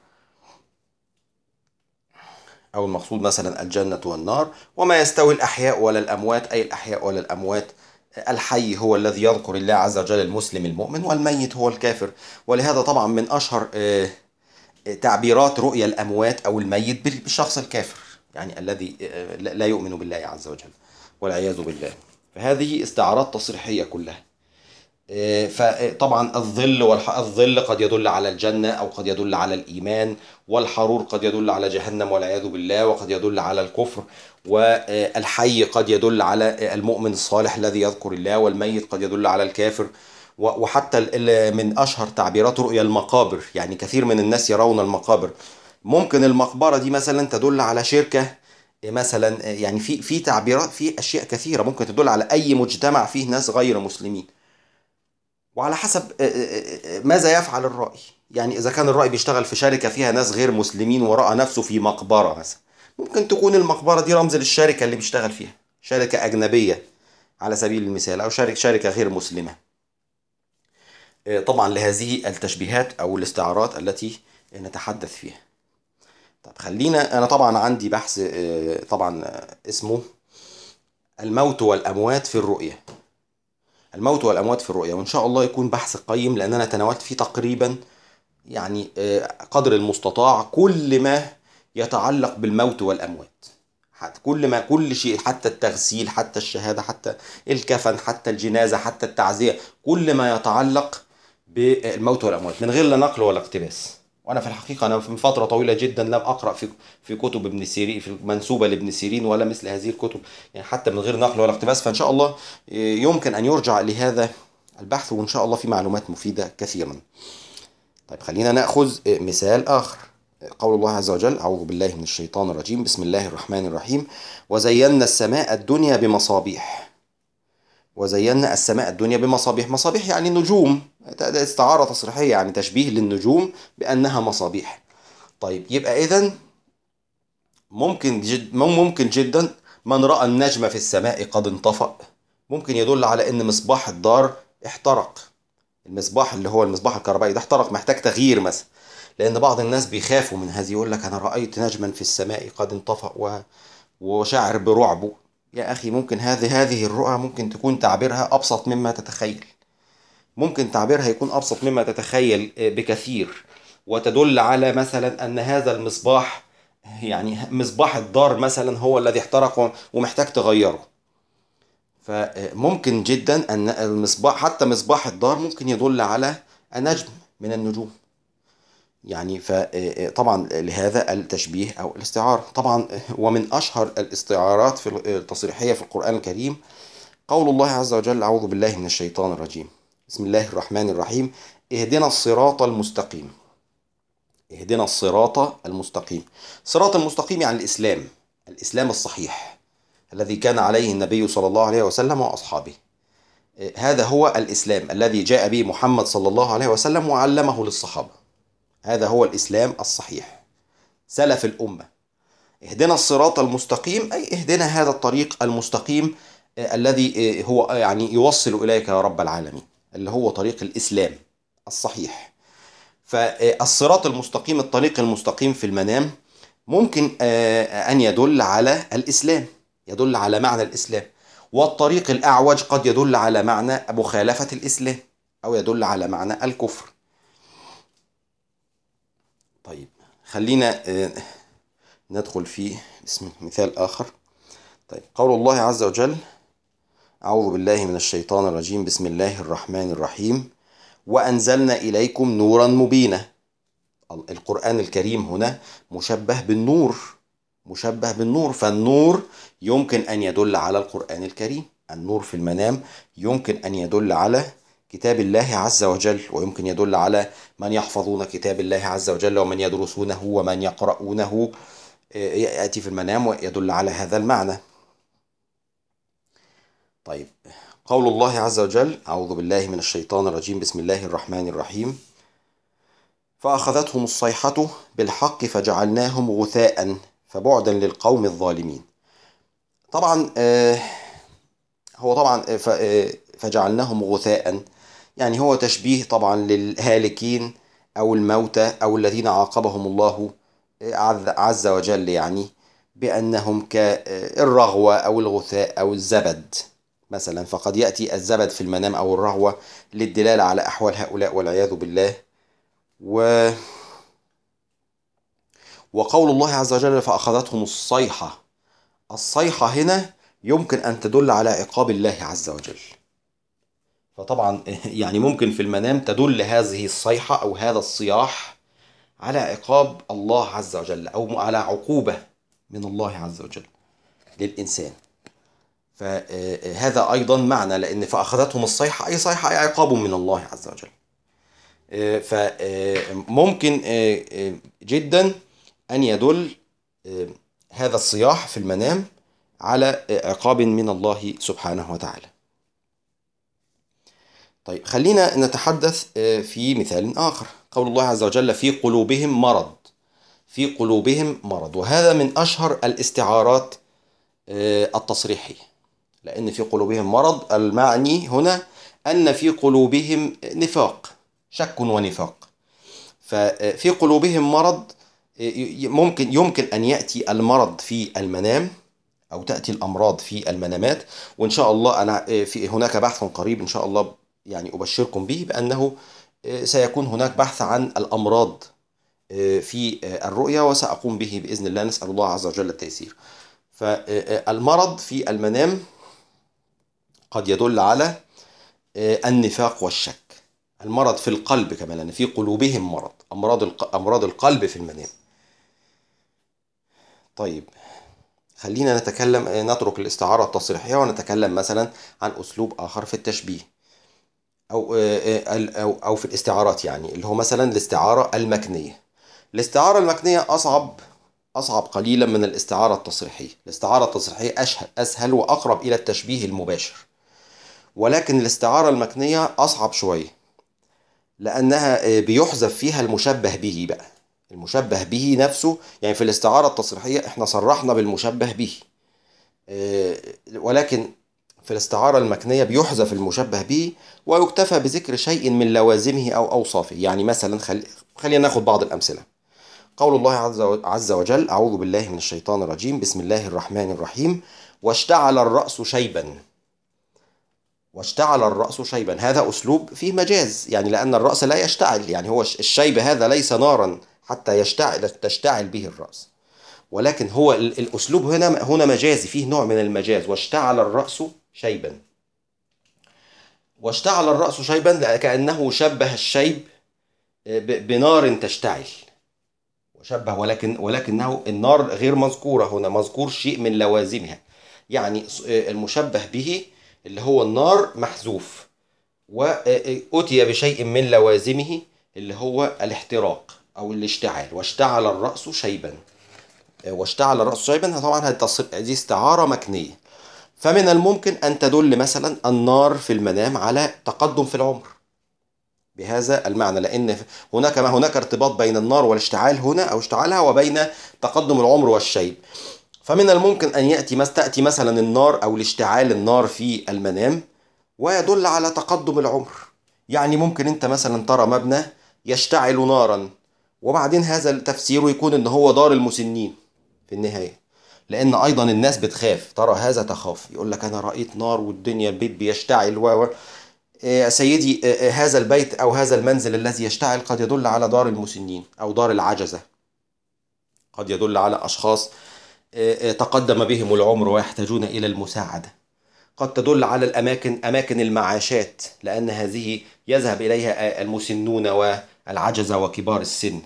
أو المقصود مثلا الجنة والنار. وما يستوي الأحياء ولا الأموات، أي الأحياء ولا الأموات. الحي هو الذي يذكر الله عز وجل المسلم المؤمن، والميت هو الكافر. ولهذا طبعا من أشهر تعبيرات رؤيا الأموات أو الميت بالشخص الكافر، يعني الذي لا يؤمن بالله عز وجل والعياذ بالله. فهذه استعارات تصريحية كلها. فطبعا الظل قد يدل على الجنة أو قد يدل على الإيمان، والحرور قد يدل على جهنم والعياذ بالله، وقد يدل على الكفر. والحي قد يدل على المؤمن الصالح الذي يذكر الله، والميت قد يدل على الكافر. وحتى من أشهر تعبيرات رؤيا المقابر، يعني كثير من الناس يرون المقابر، ممكن المقبرة دي مثلا تدل على شركة مثلا، يعني في تعبيرات، في أشياء كثيرة ممكن تدل على أي مجتمع فيه ناس غير مسلمين، وعلى حسب ماذا يفعل الرائي. يعني إذا كان الرائي بيشتغل في شركة فيها ناس غير مسلمين ورأى نفسه في مقبرة مثلا، ممكن تكون المقبرة دي رمز للشركة اللي بيشتغل فيها، شركة أجنبية على سبيل المثال، أو شركة غير مسلمة. طبعا لهذه التشبيهات أو الاستعارات التي نتحدث فيها. طب خلينا، أنا طبعا عندي بحث طبعا اسمه الموت والأموات في الرؤية. الموت والأموات في الرؤية، وإن شاء الله يكون بحث قيم، لأن أنا تناولت فيه تقريبا يعني قدر المستطاع كل ما يتعلق بالموت والأموات. كل شيء، حتى التغسيل، حتى الشهادة، حتى الكفن، حتى الجنازة، حتى التعزية، كل ما يتعلق بالموت والأموات من غير لا نقل ولا اقتباس. وأنا في الحقيقة أنا من فترة طويلة جدا لم أقرأ في كتب ابن سيرين، في منسوبة لابن سيرين، ولا مثل هذه الكتب، يعني حتى من غير نقل ولا اقتباس. فإن شاء الله يمكن أن يرجع لهذا البحث، وإن شاء الله في معلومات مفيدة كثيرا. طيب خلينا نأخذ مثال آخر. قول الله عز وجل: أعوذ بالله من الشيطان الرجيم، بسم الله الرحمن الرحيم: وزينا السماء الدنيا بمصابيح. وزينا السماء الدنيا بمصابيح. مصابيح يعني نجوم، ده استعارة تصريحية، يعني تشبيه للنجوم بأنها مصابيح. طيب يبقى إذن ممكن جدا من رأى النجم في السماء قد انطفأ ممكن يدل على أن مصباح الدار احترق. المصباح اللي هو المصباح الكهربائي ده احترق، محتاج تغيير مثلا. لأن بعض الناس بيخافوا من هذه، يقول لك أنا رأيت نجما في السماء قد انطفأ وشعر برعبه. يا أخي ممكن هذه الرؤى ممكن تكون تعبيرها أبسط مما تتخيل. ممكن تعبيرها يكون أبسط مما تتخيل بكثير، وتدل على مثلا أن هذا المصباح، يعني مصباح الدار مثلا، هو الذي احترق ومحتاج تغيره. فممكن جدا أن المصباح، حتى مصباح الدار، ممكن يدل على نجم من النجوم. يعني فطبعا لهذا التشبيه أو الاستعارة. طبعا ومن أشهر الاستعارات في التصريحية في القرآن الكريم قول الله عز وجل: أعوذ بالله من الشيطان الرجيم، بسم الله الرحمن الرحيم: اهدنا الصراط المستقيم. اهدنا الصراط المستقيم. الصراط المستقيم يعني الإسلام، الإسلام الصحيح الذي كان عليه النبي صلى الله عليه وسلم وأصحابه. هذا هو الإسلام الذي جاء به محمد صلى الله عليه وسلم وعلمه للصحابة. هذا هو الإسلام الصحيح، سلف الأمة. اهدنا الصراط المستقيم أي اهدنا هذا الطريق المستقيم الذي هو يعني يوصل إليك يا رب العالمين، اللي هو طريق الإسلام الصحيح. فالصراط المستقيم، الطريق المستقيم في المنام، ممكن أن يدل على الإسلام، يدل على معنى الإسلام. والطريق الأعوج قد يدل على معنى مخالفة الإسلام، أو يدل على معنى الكفر. طيب خلينا ندخل في اسم مثال آخر. طيب قول الله عز وجل: أعوذ بالله من الشيطان الرجيم، بسم الله الرحمن الرحيم: وأنزلنا إليكم نورا مبينا. القرآن الكريم هنا مشبه بالنور، مشبه بالنور. فالنور يمكن أن يدل على القرآن الكريم. النور في المنام يمكن أن يدل على كتاب الله عز وجل، ويمكن يدل على من يحفظون كتاب الله عز وجل ومن يدرسونه ومن يقرؤونه. يأتي في المنام ويدل على هذا المعنى. طيب قول الله عز وجل: أعوذ بالله من الشيطان الرجيم، بسم الله الرحمن الرحيم: فأخذتهم الصيحة بالحق فجعلناهم غثاء فبعدا للقوم الظالمين. طبعا هو طبعا فجعلناهم غثاء، يعني هو تشبيه طبعا للهالكين أو الموتى أو الذين عاقبهم الله عز وجل، يعني بأنهم كالرغوة أو الغثاء أو الزبد مثلا. فقد يأتي الزبد في المنام أو الرغوة للدلالة على أحوال هؤلاء والعياذ بالله. وقول الله عز وجل: فأخذتهم الصيحة. الصيحة هنا يمكن أن تدل على عقاب الله عز وجل. فطبعا يعني ممكن في المنام تدل هذه الصيحة أو هذا الصياح على عقاب الله عز وجل، أو على عقوبة من الله عز وجل للإنسان. فهذا أيضا معنى، لأن فأخذتهم الصيحة أي صيحة أي عقاب من الله عز وجل. فممكن جدا أن يدل هذا الصياح في المنام على عقاب من الله سبحانه وتعالى. طيب خلينا نتحدث في مثال آخر. قول الله عز وجل: في قلوبهم مرض. في قلوبهم مرض، وهذا من أشهر الاستعارات التصريحية. لأن في قلوبهم مرض المعني هنا أن في قلوبهم نفاق، شك ونفاق. ففي قلوبهم مرض، يمكن أن يأتي المرض في المنام، أو تأتي الأمراض في المنامات. وإن شاء الله أنا في هناك بحث قريب إن شاء الله، يعني أبشركم به بأنه سيكون هناك بحث عن الأمراض في الرؤيا، وسأقوم به بإذن الله، نسأل الله عز وجل التيسير. فالمرض في المنام قد يدل على النفاق والشك. المرض في القلب كمان، لأن في قلوبهم مرض، أمراض القلب في المنام. طيب خلينا نتكلم، نترك الاستعارة التصريحية ونتكلم مثلا عن أسلوب آخر في التشبيه. أو في الاستعارات، يعني اللي هو مثلا الاستعارة المكنية. الاستعارة المكنية أصعب قليلا من الاستعارة التصريحية. الاستعارة التصريحية أسهل وأقرب إلى التشبيه المباشر، ولكن الاستعارة المكنية أصعب شوية، لأنها بيحذف فيها المشبه به بقى. المشبه به نفسه، يعني في الاستعارة التصريحية احنا صرحنا بالمشبه به، ولكن في الاستعارة المكنية بيحذف المشبه به ويكتفى بذكر شيء من لوازمه أو أوصافه. يعني مثلا خلينا ناخد بعض الأمثلة. قول الله عز وجل: أعوذ بالله من الشيطان الرجيم، بسم الله الرحمن الرحيم: واشتعل الرأس شيبا. واشتعل الرأس شيبا، هذا أسلوب فيه مجاز، يعني لأن الرأس لا يشتعل، يعني هو الشيب هذا ليس نارا حتى تشتعل به الرأس، ولكن هو الأسلوب هنا مجازي، فيه نوع من المجاز. واشتعل الرأس شيبا. واشتعل الرأس شيبا كأنه شبه الشيب بنار تشتعل، وشبه، ولكنه النار غير مذكورة هنا، مذكور شيء من لوازمها. يعني المشبه به اللي هو النار محذوف، وأتي بشيء من لوازمه اللي هو الاحتراق أو الاشتعال. واشتعل الرأس شيبا. واشتعل الرأس شيبا طبعا دي استعارة مكنية. فمن الممكن أن تدل مثلا النار في المنام على تقدم في العمر بهذا المعنى، لأن هناك ارتباط بين النار والاشتعال هنا أو اشتعالها وبين تقدم العمر والشيب. فمن الممكن أن تأتي مثلا النار أو الاشتعال النار في المنام ويدل على تقدم العمر. يعني ممكن أنت مثلا ترى مبنى يشتعل نارا، وبعدين هذا التفسير يكون أن هو دار المسنين في النهاية، لأن أيضا الناس بتخاف، ترى هذا تخاف، يقول لك أنا رأيت نار والدنيا البيت بيشتعل سيدي، هذا البيت أو هذا المنزل الذي يشتعل قد يدل على دار المسنين أو دار العجزة، قد يدل على أشخاص تقدم بهم العمر ويحتاجون إلى المساعدة. قد تدل على أماكن المعاشات، لأن هذه يذهب إليها المسنون والعجزة وكبار السن.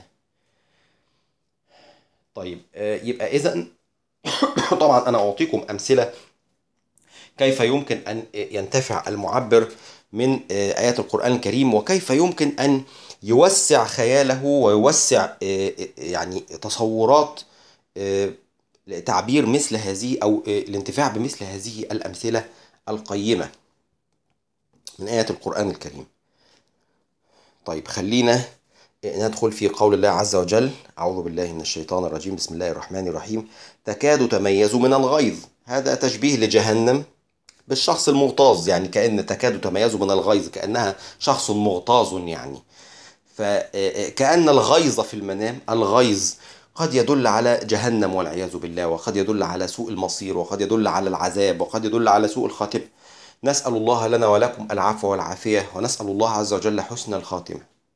طيب، يبقى إذن طبعا أنا أعطيكم أمثلة كيف يمكن أن ينتفع المعبر من آيات القرآن الكريم، وكيف يمكن أن يوسع خياله ويوسع يعني تصورات لتعبير مثل هذه أو الانتفاع بمثل هذه الأمثلة القيمة من آيات القرآن الكريم. طيب، خلينا ندخل في قول الله عز وجل: أعوذ بالله من الشيطان الرجيم، بسم الله الرحمن الرحيم: تكاد تميز من الغيظ. هذا تشبيه لجهنم بالشخص المغتاظ، يعني كأن تكاد تميز من الغيظ كأنها شخص مغتاظ يعني. فكأن الغيظ في المنام، الغيظ قد يدل على جهنم والعياذ بالله، وقد يدل على سوء المصير، وقد يدل على العذاب، وقد يدل على سوء الخاتمة. نسأل الله لنا ولكم العفو والعافية، ونسأل الله عز وجل حسن الخاتمة.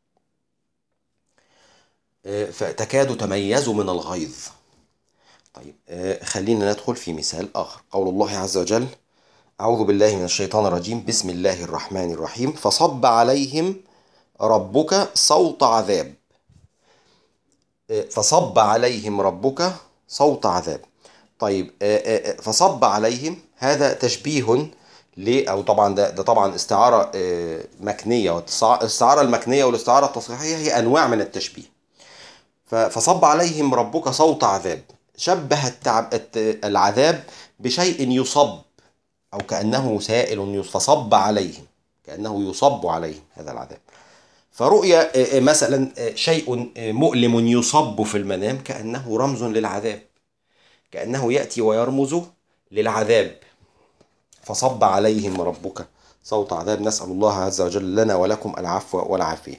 فتكاد تميز من الغيظ. طيب، خلينا ندخل في مثال آخر. قول الله عز وجل: أعوذ بالله من الشيطان الرجيم، بسم الله الرحمن الرحيم: فصب عليهم ربك صوت عذاب. فصب عليهم ربك صوت عذاب. طيب، فصب عليهم هذا تشبيه أو طبعا ده طبعا استعارة مكنية، والاستعارة المكنية والاستعارة التصريحية هي أنواع من التشبيه. فصب عليهم ربك صوت عذاب، شبه العذاب بشيء يصب أو كأنه سائل، فصب عليهم كأنه يصب عليهم هذا العذاب. فرؤيا مثلا شيء مؤلم يصب في المنام كأنه رمز للعذاب، كأنه يأتي ويرمز للعذاب. فصب عليهم ربك صوت عذاب. نسأل الله عز وجل لنا ولكم العفو والعافية.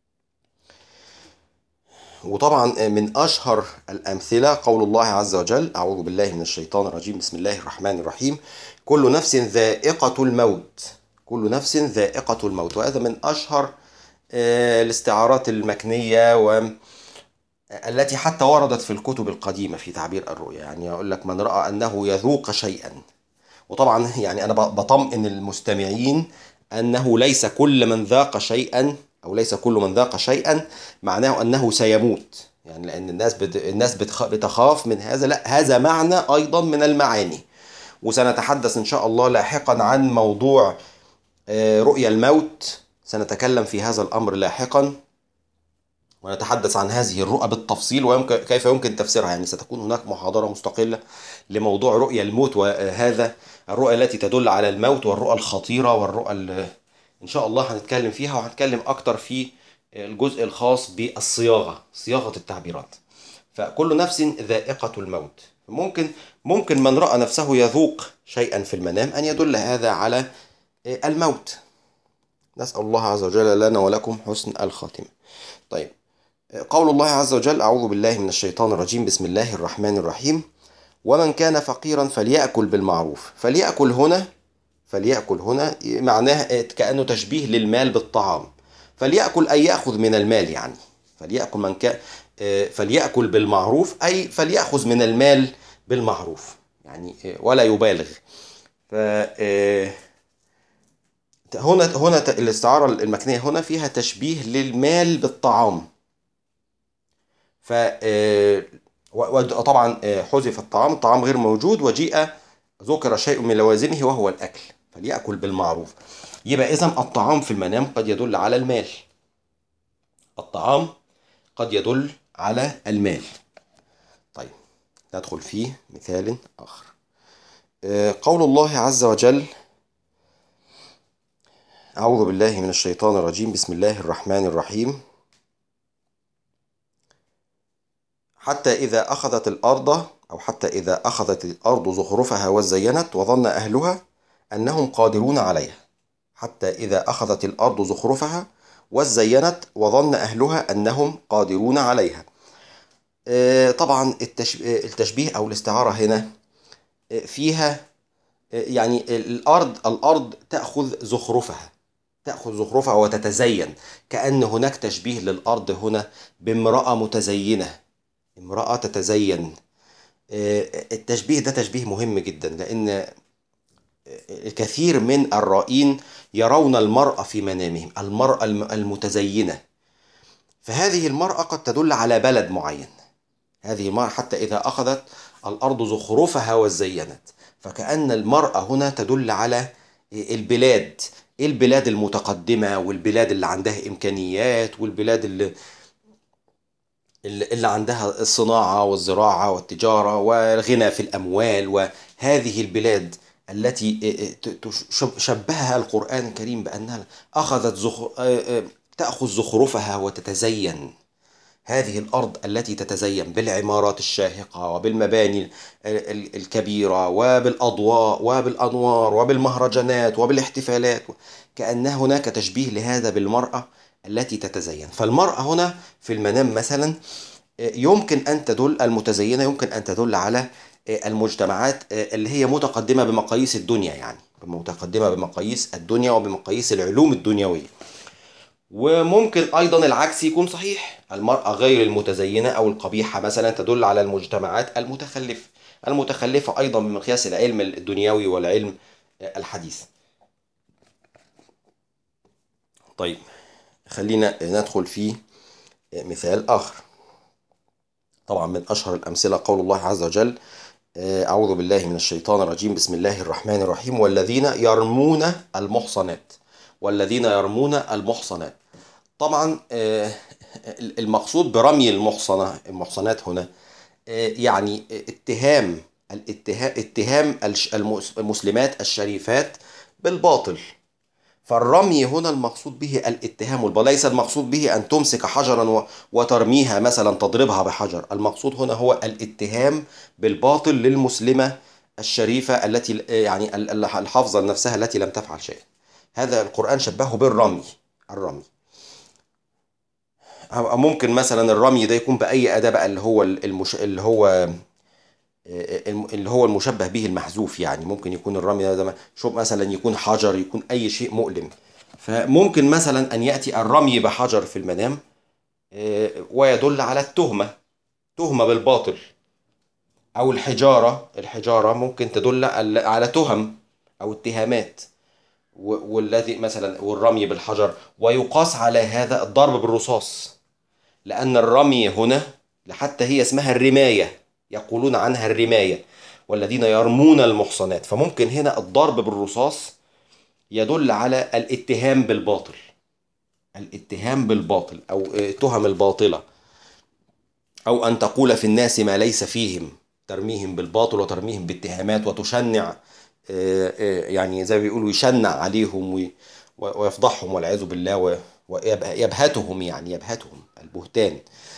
وطبعا من أشهر الأمثلة قول الله عز وجل: أعوذ بالله من الشيطان الرجيم، بسم الله الرحمن الرحيم: كل نفس ذائقة الموت. كل نفس ذائقة الموت. وهذا من أشهر الاستعارات المكنية التي حتى وردت في الكتب القديمة في تعبير الرؤيا. يعني يقول لك: من رأى أنه يذوق شيئا. وطبعا يعني أنا بطمئن المستمعين أنه ليس كل من ذاق شيئا أو ليس كل من ذاق شيئا معناه أنه سيموت، يعني لأن الناس بتخاف من هذا. لا، هذا معنى أيضا من المعاني. وسنتحدث إن شاء الله لاحقا عن موضوع رؤيا الموت سنتكلم في هذا الأمر لاحقا، ونتحدث عن هذه الرؤى بالتفصيل ويمكن كيف يمكن تفسيرها. يعني ستكون هناك محاضرة مستقلة لموضوع رؤيا الموت، وهذا الرؤى التي تدل على الموت، والرؤى الخطيرة، والرؤى إن شاء الله هنتكلم فيها، وهنتكلم أكتر في الجزء الخاص بالصياغة، صياغة التعبيرات. فكل نفس ذائقة الموت. ممكن من رأى نفسه يذوق شيئا في المنام أن يدل هذا على الموت. نسأل الله عز وجل لنا ولكم حسن الخاتمة. طيب، قول الله عز وجل: أعوذ بالله من الشيطان الرجيم، بسم الله الرحمن الرحيم: ومن كان فقيرا فليأكل بالمعروف. فليأكل هنا معناه كأنه تشبيه للمال بالطعام. فليأكل أي يأخذ من المال، يعني فليأكل من كان فليأكل بالمعروف أي فليأخذ من المال بالمعروف، يعني ولا يبالغ. ف هنا الاستعارة المكنية هنا فيها تشبيه للمال بالطعام. ف وطبعا حذف الطعام غير موجود، وجيء ذكر شيء من لوازمه وهو الأكل. فليأكل بالمعروف. يبقى إذن الطعام في المنام قد يدل على المال. الطعام قد يدل على المال. طيب، ندخل فيه مثال آخر. قول الله عز وجل: أعوذ بالله من الشيطان الرجيم، بسم الله الرحمن الرحيم: حتى إذا أخذت الأرض زخرفها وزينت وظن أهلها أنهم قادرون عليها. حتى إذا أخذت الأرض زخرفها وزينت وظن أهلها أنهم قادرون عليها. طبعا التشبيه أو الاستعارة هنا فيها يعني الأرض تأخذ زخرفها وتتزين، كأن هناك تشبيه للأرض هنا بامرأة متزينة، امرأة تتزين. التشبيه ده تشبيه مهم جدا، لأن الكثير من الرائين يرون المرأة في منامهم، المرأة المتزينة. فهذه المرأة قد تدل على بلد معين. هذه المرأة حتى إذا أخذت الأرض زخرفها وزينت، فكأن المرأة هنا تدل على البلاد المتقدمة، والبلاد اللي عندها إمكانيات، والبلاد اللي عندها الصناعة والزراعة والتجارة والغنى في الأموال. وهذه البلاد التي شبهها القرآن الكريم بأنها تأخذ زخرفها وتتزين. هذه الأرض التي تتزين بالعمارات الشاهقة وبالمباني الكبيرة وبالأضواء وبالأنوار وبالمهرجانات وبالاحتفالات، كأن هناك تشبيه لهذا بالمرأة التي تتزين. فالمرأة هنا في المنام مثلا يمكن أن تدل، المتزينة يمكن أن تدل على المجتمعات اللي هي متقدمة بمقاييس الدنيا، يعني متقدمة بمقاييس الدنيا وبمقاييس العلوم الدنيوية. وممكن أيضا العكس يكون صحيح، المرأة غير المتزينة أو القبيحة مثلا تدل على المجتمعات المتخلفة أيضا بمقياس العلم الدنيوي والعلم الحديث. طيب، خلينا ندخل في مثال آخر. طبعا من أشهر الأمثلة قول الله عز وجل: أعوذ بالله من الشيطان الرجيم، بسم الله الرحمن الرحيم: والذين يرمون المحصنات. طبعا المقصود برمي المحصنات هنا يعني اتهام المسلمات الشريفات بالباطل. فالرمي هنا المقصود به الاتهام، وليس المقصود به أن تمسك حجرا وترميها مثلا، تضربها بحجر. المقصود هنا هو الاتهام بالباطل للمسلمة الشريفة التي يعني الحافظة لنفسها التي لم تفعل شيء. هذا القرآن شبهه بالرمي. ممكن مثلا الرمي ده يكون بأي أداة بقى، اللي هو المشبه به المحذوف. يعني ممكن يكون الرمي ده شوف مثلا يكون حجر، يكون أي شيء مؤلم. فممكن مثلا أن يأتي الرمي بحجر في المنام ويدل على تهمة بالباطل. أو الحجارة ممكن تدل على تهم أو اتهامات. والذي مثلا والرمي بالحجر، ويقاس على هذا الضرب بالرصاص، لأن الرمي هنا حتى هي اسمها الرماية، يقولون عنها الرماية. والذين يرمون المحصنات، فممكن هنا الضرب بالرصاص يدل على الاتهام بالباطل. الاتهام بالباطل أو تهم الباطلة، أو أن تقول في الناس ما ليس فيهم، ترميهم بالباطل وترميهم باتهامات وتشنع، يعني زي ما بيقولوا يشنع عليهم ويفضحهم والعياذ بالله، ويبهتهم، يعني يبهتهم البهتان.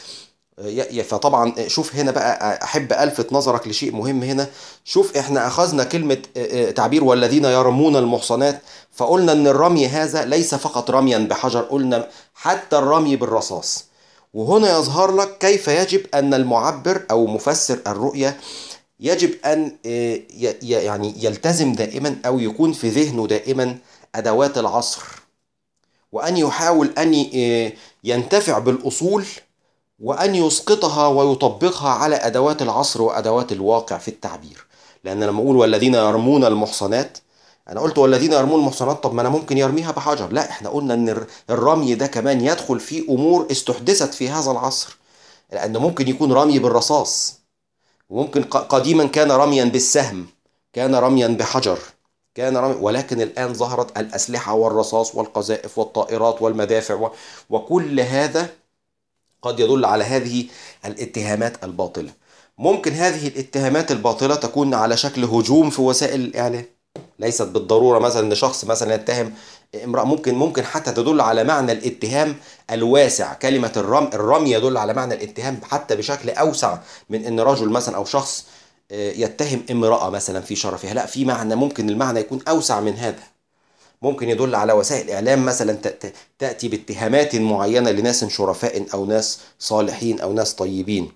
فطبعا شوف هنا بقى احب الفت نظرك لشيء مهم هنا. شوف احنا اخذنا كلمة تعبير والذين يرمون المحصنات، فقلنا ان الرمي هذا ليس فقط رميا بحجر، قلنا حتى الرمي بالرصاص. وهنا يظهر لك كيف يجب ان المعبر او مفسر الرؤية يجب ان يعني يلتزم دائما او يكون في ذهنه دائما ادوات العصر، وان يحاول ان ينتفع بالاصول، وأن يسقطها ويطبقها على أدوات العصر وأدوات الواقع في التعبير. لأن لما أقول والذين يرمون المحصنات، أنا قلت والذين يرمون المحصنات، طب ما أنا ممكن يرميها بحجر. لا، إحنا قلنا أن الرمي ده كمان يدخل فيه أمور استحدثت في هذا العصر، لأنه ممكن يكون رمي بالرصاص، وممكن قديما كان رميا بالسهم، كان رميا بحجر، كان رمي. ولكن الآن ظهرت الأسلحة والرصاص والقذائف والطائرات والمدافع وكل هذا قد يدل على هذه الاتهامات الباطلة. ممكن هذه الاتهامات الباطلة تكون على شكل هجوم في وسائل الإعلام، ليست بالضرورة مثلا ان شخص مثلا يتهم امرأة، ممكن حتى تدل على معنى الاتهام الواسع. كلمة الرمي يدل على معنى الاتهام حتى بشكل أوسع من ان رجل مثلا أو شخص يتهم امرأة مثلا في شرفها. لا، في معنى، ممكن المعنى يكون أوسع من هذا. ممكن يدل على وسائل إعلام مثلا تأتي باتهامات معينة لناس شرفاء أو ناس صالحين أو ناس طيبين.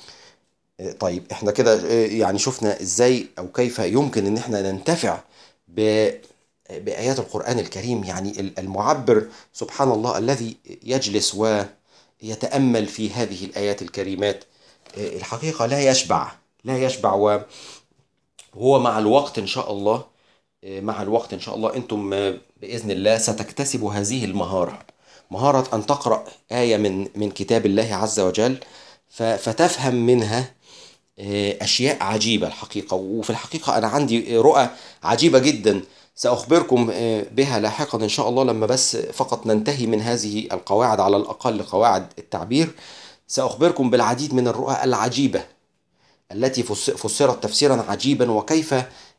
طيب احنا كده يعني شفنا ازاي او كيف يمكن ان احنا ننتفع بآيات القرآن الكريم. يعني المعبر سبحان الله الذي يجلس ويتأمل في هذه الآيات الكريمات الحقيقة لا يشبع، لا يشبع. وهو مع الوقت إن شاء الله، مع الوقت إن شاء الله أنتم بإذن الله ستكتسبوا هذه المهارة، مهارة أن تقرأ آية من كتاب الله عز وجل فتفهم منها أشياء عجيبة الحقيقة. وفي الحقيقة أنا عندي رؤى عجيبة جدا سأخبركم بها لاحقا إن شاء الله، لما بس فقط ننتهي من هذه القواعد، على الأقل قواعد التعبير. سأخبركم بالعديد من الرؤى العجيبة التي فسرت تفسيرا عجيبا، وكيف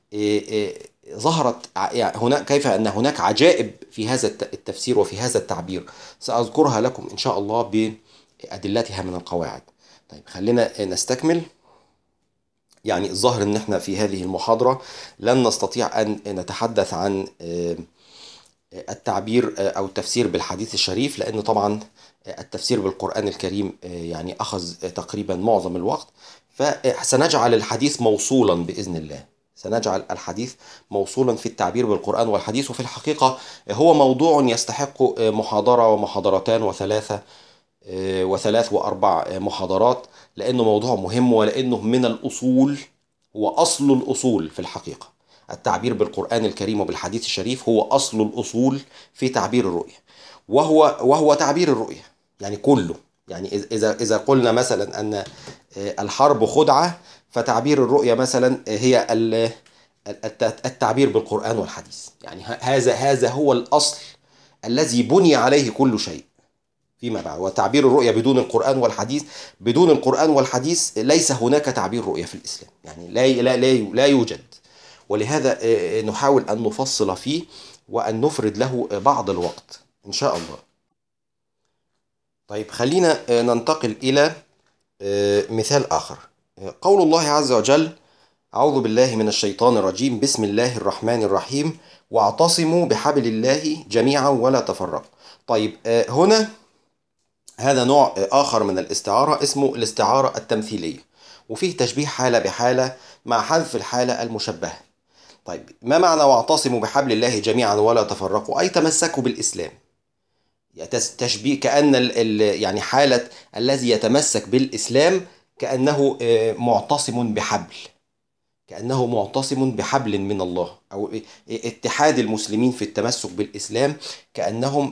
ظهرت يعني هناك، كيف أن هناك عجائب في هذا التفسير وفي هذا التعبير. سأذكرها لكم إن شاء الله بأدلتها من القواعد. طيب خلينا نستكمل. يعني الظاهر ان احنا في هذه المحاضرة لن نستطيع ان نتحدث عن التعبير او التفسير بالحديث الشريف، لان طبعا التفسير بالقرآن الكريم يعني اخذ تقريبا معظم الوقت. فسنجعل الحديث موصولا بإذن الله، سنجعل الحديث موصولا في التعبير بالقرآن والحديث. وفي الحقيقة هو موضوع يستحق محاضرة ومحاضرتان وثلاث وأربع محاضرات، لأنه موضوع مهم، ولأنه من الأصول، هو أصل الأصول في الحقيقة. التعبير بالقرآن الكريم وبالحديث الشريف هو أصل الأصول في تعبير الرؤية، وهو تعبير الرؤية يعني كله. يعني إذا قلنا مثلا أن الحرب خدعة، فتعبير الرؤية مثلا هي التعبير بالقرآن والحديث. يعني هذا هو الأصل الذي بني عليه كل شيء فيما بعد. وتعبير الرؤية بدون القرآن والحديث، بدون القرآن والحديث ليس هناك تعبير رؤية في الإسلام، يعني لا يوجد. ولهذا نحاول أن نفصل فيه وأن نفرد له بعض الوقت إن شاء الله. طيب خلينا ننتقل إلى مثال آخر. قول الله عز وجل: أعوذ بالله من الشيطان الرجيم، بسم الله الرحمن الرحيم، واعتصموا بحبل الله جميعا ولا تفرقوا. طيب هنا هذا نوع آخر من الاستعارة اسمه الاستعارة التمثيلية، وفيه تشبيه حالة بحالة مع حذف الحالة المشبهة. طيب ما معنى واعتصموا بحبل الله جميعا ولا تفرقوا؟ أي تمسكوا بالإسلام. تشبيه كأن يعني حالة الذي يتمسك بالإسلام كأنه معتصم بحبل، كأنه معتصم بحبل من الله، أو اتحاد المسلمين في التمسك بالإسلام كأنهم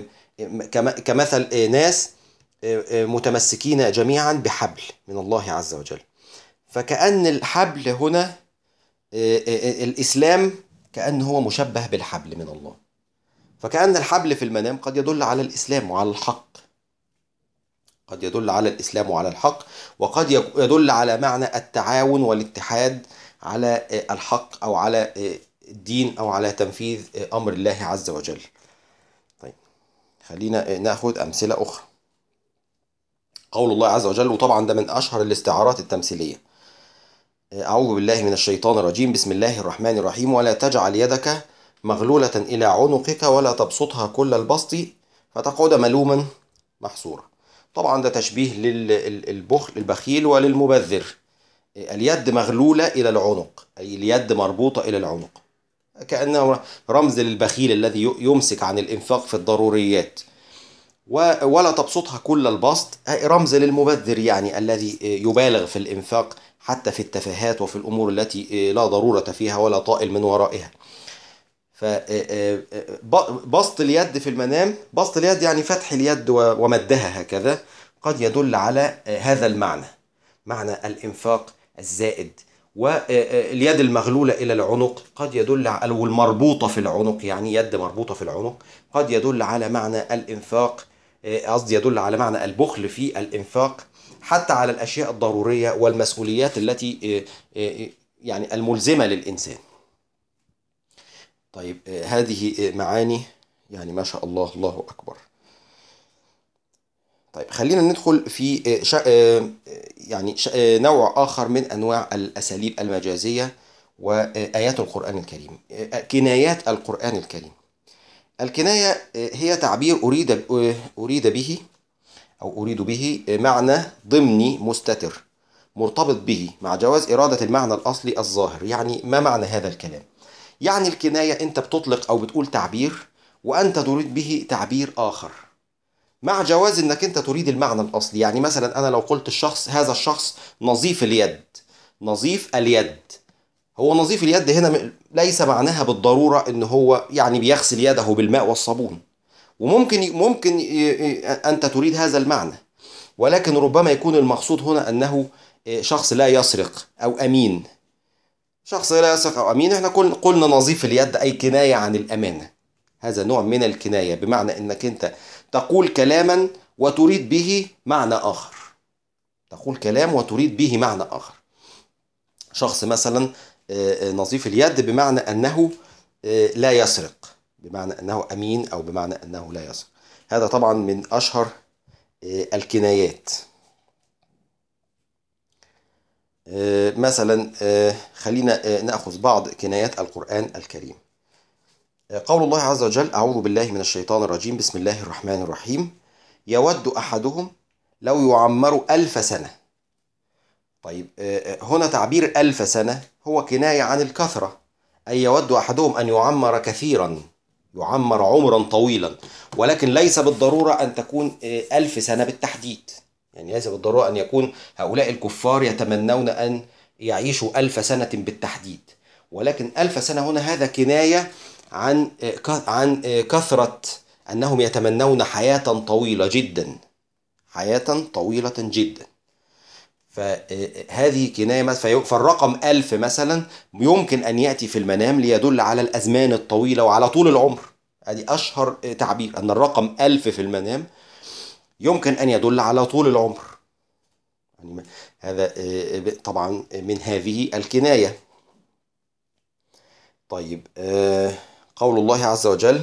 كمثل ناس متمسكين جميعا بحبل من الله عز وجل. فكأن الحبل هنا الإسلام كأنه هو مشبه بالحبل من الله. فكأن الحبل في المنام قد يدل على الإسلام وعلى الحق، قد يدل على الإسلام وعلى الحق، وقد يدل على معنى التعاون والاتحاد على الحق أو على الدين أو على تنفيذ أمر الله عز وجل. طيب خلينا نأخذ أمثلة أخرى. قول الله عز وجل، وطبعا ده من أشهر الاستعارات التمثيلية: أعوذ بالله من الشيطان الرجيم، بسم الله الرحمن الرحيم، ولا تجعل يدك مغلولة إلى عنقك ولا تبسطها كل البسط فتقعد ملوما محسورا. طبعا ده تشبيه البخيل وللمبذر. اليد مغلولة إلى العنق، أي اليد مربوطة إلى العنق، كأنه رمز للبخيل الذي يمسك عن الإنفاق في الضروريات. ولا تبسطها كل البسط، أي رمز للمبذر، يعني الذي يبالغ في الإنفاق حتى في التفاهات وفي الأمور التي لا ضرورة فيها ولا طائل من ورائها. فبسط اليد في المنام، بسط اليد يعني فتح اليد ومدها هكذا، قد يدل على هذا المعنى، معنى الإنفاق الزائد. واليد المغلولة إلى العنق قد يدل على، والمربوطة في العنق، يعني يد مربوطة في العنق، قد يدل على معنى الإنفاق، قصدي يدل على معنى البخل في الإنفاق حتى على الأشياء الضرورية والمسؤوليات التي يعني الملزمة للإنسان. طيب هذه معاني يعني ما شاء الله، الله أكبر. طيب خلينا ندخل في نوع آخر من أنواع الأساليب المجازية وآيات القرآن الكريم، كنايات القرآن الكريم. الكناية هي تعبير أريد به معنى ضمني مستتر مرتبط به مع جواز إرادة المعنى الأصلي الظاهر. يعني ما معنى هذا الكلام؟ يعني الكناية أنت بتطلق أو بتقول تعبير وأنت تريد به تعبير آخر مع جواز أنك أنت تريد المعنى الأصلي. يعني مثلا أنا لو قلت الشخص، هذا الشخص نظيف اليد، نظيف اليد، هو نظيف اليد هنا ليس معناها بالضرورة أنه هو يعني بيغسل يده بالماء والصابون، وممكن أنت تريد هذا المعنى، ولكن ربما يكون المقصود هنا أنه شخص لا يسرق أو أمين. شخص لا يسرق أو أمين، احنا قلنا نظيف اليد أي كناية عن الأمانة. هذا نوع من الكناية، بمعنى أنك أنت تقول كلاما وتريد به معنى آخر، تقول كلام وتريد به معنى آخر. شخص مثلا نظيف اليد بمعنى أنه لا يسرق، بمعنى أنه أمين، أو بمعنى أنه لا يسرق. هذا طبعا من أشهر الكنايات. مثلا خلينا نأخذ بعض كنايات القرآن الكريم. قول الله عز وجل: أعوذ بالله من الشيطان الرجيم، بسم الله الرحمن الرحيم، يود أحدهم لو يعمر 1000 سنة. طيب هنا تعبير 1000 سنة هو كناية عن الكثرة، أي يود أحدهم أن يعمر كثيرا، يعمر عمرا طويلا، ولكن ليس بالضرورة أن تكون 1000 سنة بالتحديد. يعني ليس بالضرورة أن يكون هؤلاء الكفار يتمنون أن يعيشوا 1000 سنة بالتحديد، ولكن 1000 سنة هنا هذا كناية عن كثرة، أنهم يتمنون حياة طويلة جدا، حياة طويلة جدا. فهذه كناية. فالرقم 1000 مثلا يمكن أن يأتي في المنام ليدل على الأزمان الطويلة وعلى طول العمر. هذه أشهر تعبير، أن الرقم 1000 في المنام يمكن أن يدل على طول العمر. يعني هذا طبعا من هذه الكناية. طيب قول الله عز وجل: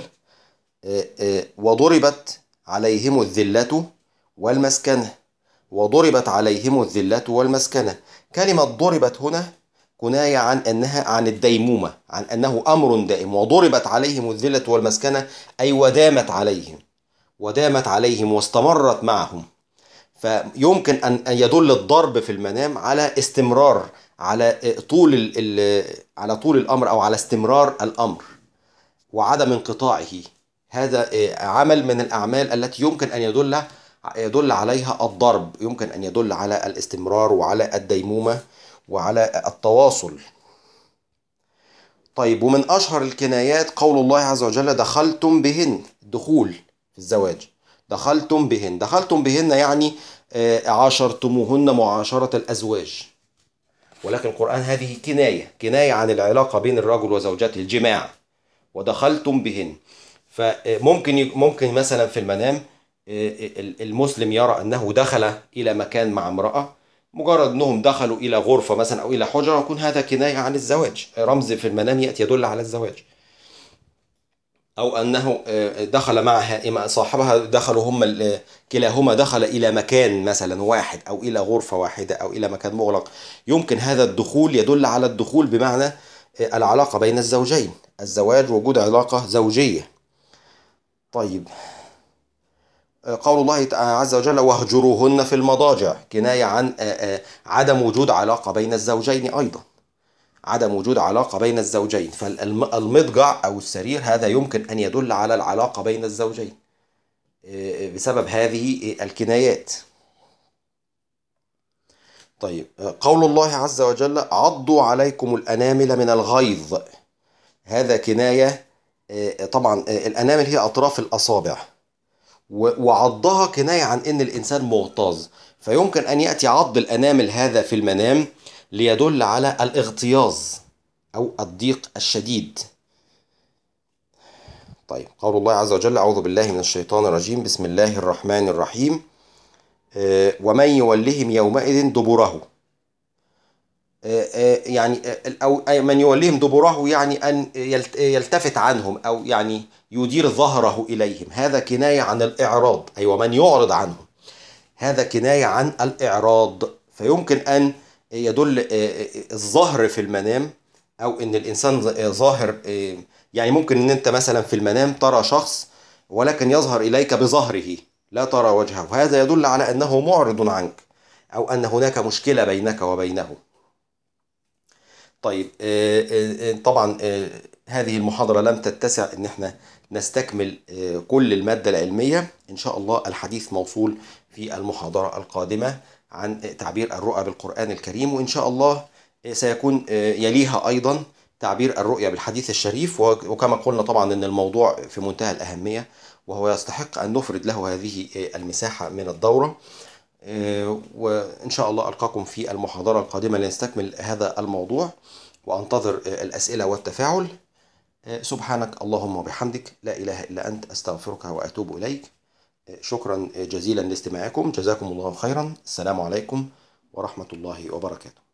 وضربت عليهم الذلة والمسكنة، وضربت عليهم الذلة والمسكنة. كلمة ضربت هنا كناية عن أنها عن الديمومة، عن أنه أمر دائم. وضربت عليهم الذلة والمسكنة أي ودامت عليهم، ودامت عليهم واستمرت معهم. فيمكن أن يدل الضرب في المنام على استمرار، على طول الأمر، أو على استمرار الأمر وعدم انقطاعه. هذا عمل من الأعمال التي يمكن أن يدل عليها الضرب، يمكن أن يدل على الاستمرار وعلى الديمومة وعلى التواصل. طيب ومن أشهر الكنايات قول الله عز وجل: دخلتم بهن، الدخول في الزواج، دخلتم بهن. دخلتم بهن يعني عاشرتموهن معاشرة الأزواج، ولكن القرآن هذه كناية عن العلاقة بين الرجل وزوجته، الجماع، ودخلتم بهن. فممكن مثلا في المنام المسلم يرى أنه دخل إلى مكان مع امرأة، مجرد أنهم دخلوا إلى غرفة مثلا أو إلى حجرة، يكون هذا كناية عن الزواج، رمز في المنام يأتي يدل على الزواج. أو أنه دخل معها صاحبها، دخلوا هم كلاهما دخل إلى مكان مثلا واحد أو إلى غرفة واحدة أو إلى مكان مغلق، يمكن هذا الدخول يدل على الدخول بمعنى العلاقة بين الزوجين، الزواج، وجود علاقة زوجية. طيب، قول الله عز وجل واهجروهن في المضاجع، كناية عن عدم وجود علاقة بين الزوجين أيضا، عدم وجود علاقة بين الزوجين. فالمضجع أو السرير هذا يمكن أن يدل على العلاقة بين الزوجين بسبب هذه الكنايات. طيب، قول الله عز وجل عضوا عليكم الأنامل من الغيظ، هذا كناية. طبعا الأنامل هي أطراف الأصابع، وعضها كناية عن إن الإنسان مغتاظ، فيمكن أن يأتي عض الأنامل هذا في المنام ليدل على الاغتياظ أو الضيق الشديد. طيب، قول الله عز وجل أعوذ بالله من الشيطان الرجيم، بسم الله الرحمن الرحيم، ومن يولهم يومئذ دبره. يعني أو من يوليهم دبره يعني أن يلتفت عنهم، أو يعني يدير ظهره إليهم، هذا كناية عن الإعراض، أي ومن يعرض عنهم، هذا كناية عن الإعراض. فيمكن أن يدل الظهر في المنام، أو إن الإنسان ظاهر، يعني ممكن إن أنت مثلا في المنام ترى شخص ولكن يظهر إليك بظهره، لا ترى وجهه، هذا يدل على أنه معرض عنك، أو أن هناك مشكلة بينك وبينه. طيب، طبعا هذه المحاضرة لم تتسع ان احنا نستكمل كل المادة العلمية. ان شاء الله الحديث موصول في المحاضرة القادمة عن تعبير الرؤى بالقرآن الكريم، وان شاء الله سيكون يليها ايضا تعبير الرؤيا بالحديث الشريف. وكما قلنا طبعا ان الموضوع في منتهى الأهمية، وهو يستحق ان نفرد له هذه المساحة من الدورة. وإن شاء الله ألقاكم في المحاضرة القادمة لنستكمل هذا الموضوع، وأنتظر الأسئلة والتفاعل. سبحانك اللهم وبحمدك، لا إله إلا أنت، أستغفرك وأتوب إليك. شكرا جزيلا لاستماعكم، جزاكم الله خيرا. السلام عليكم ورحمة الله وبركاته.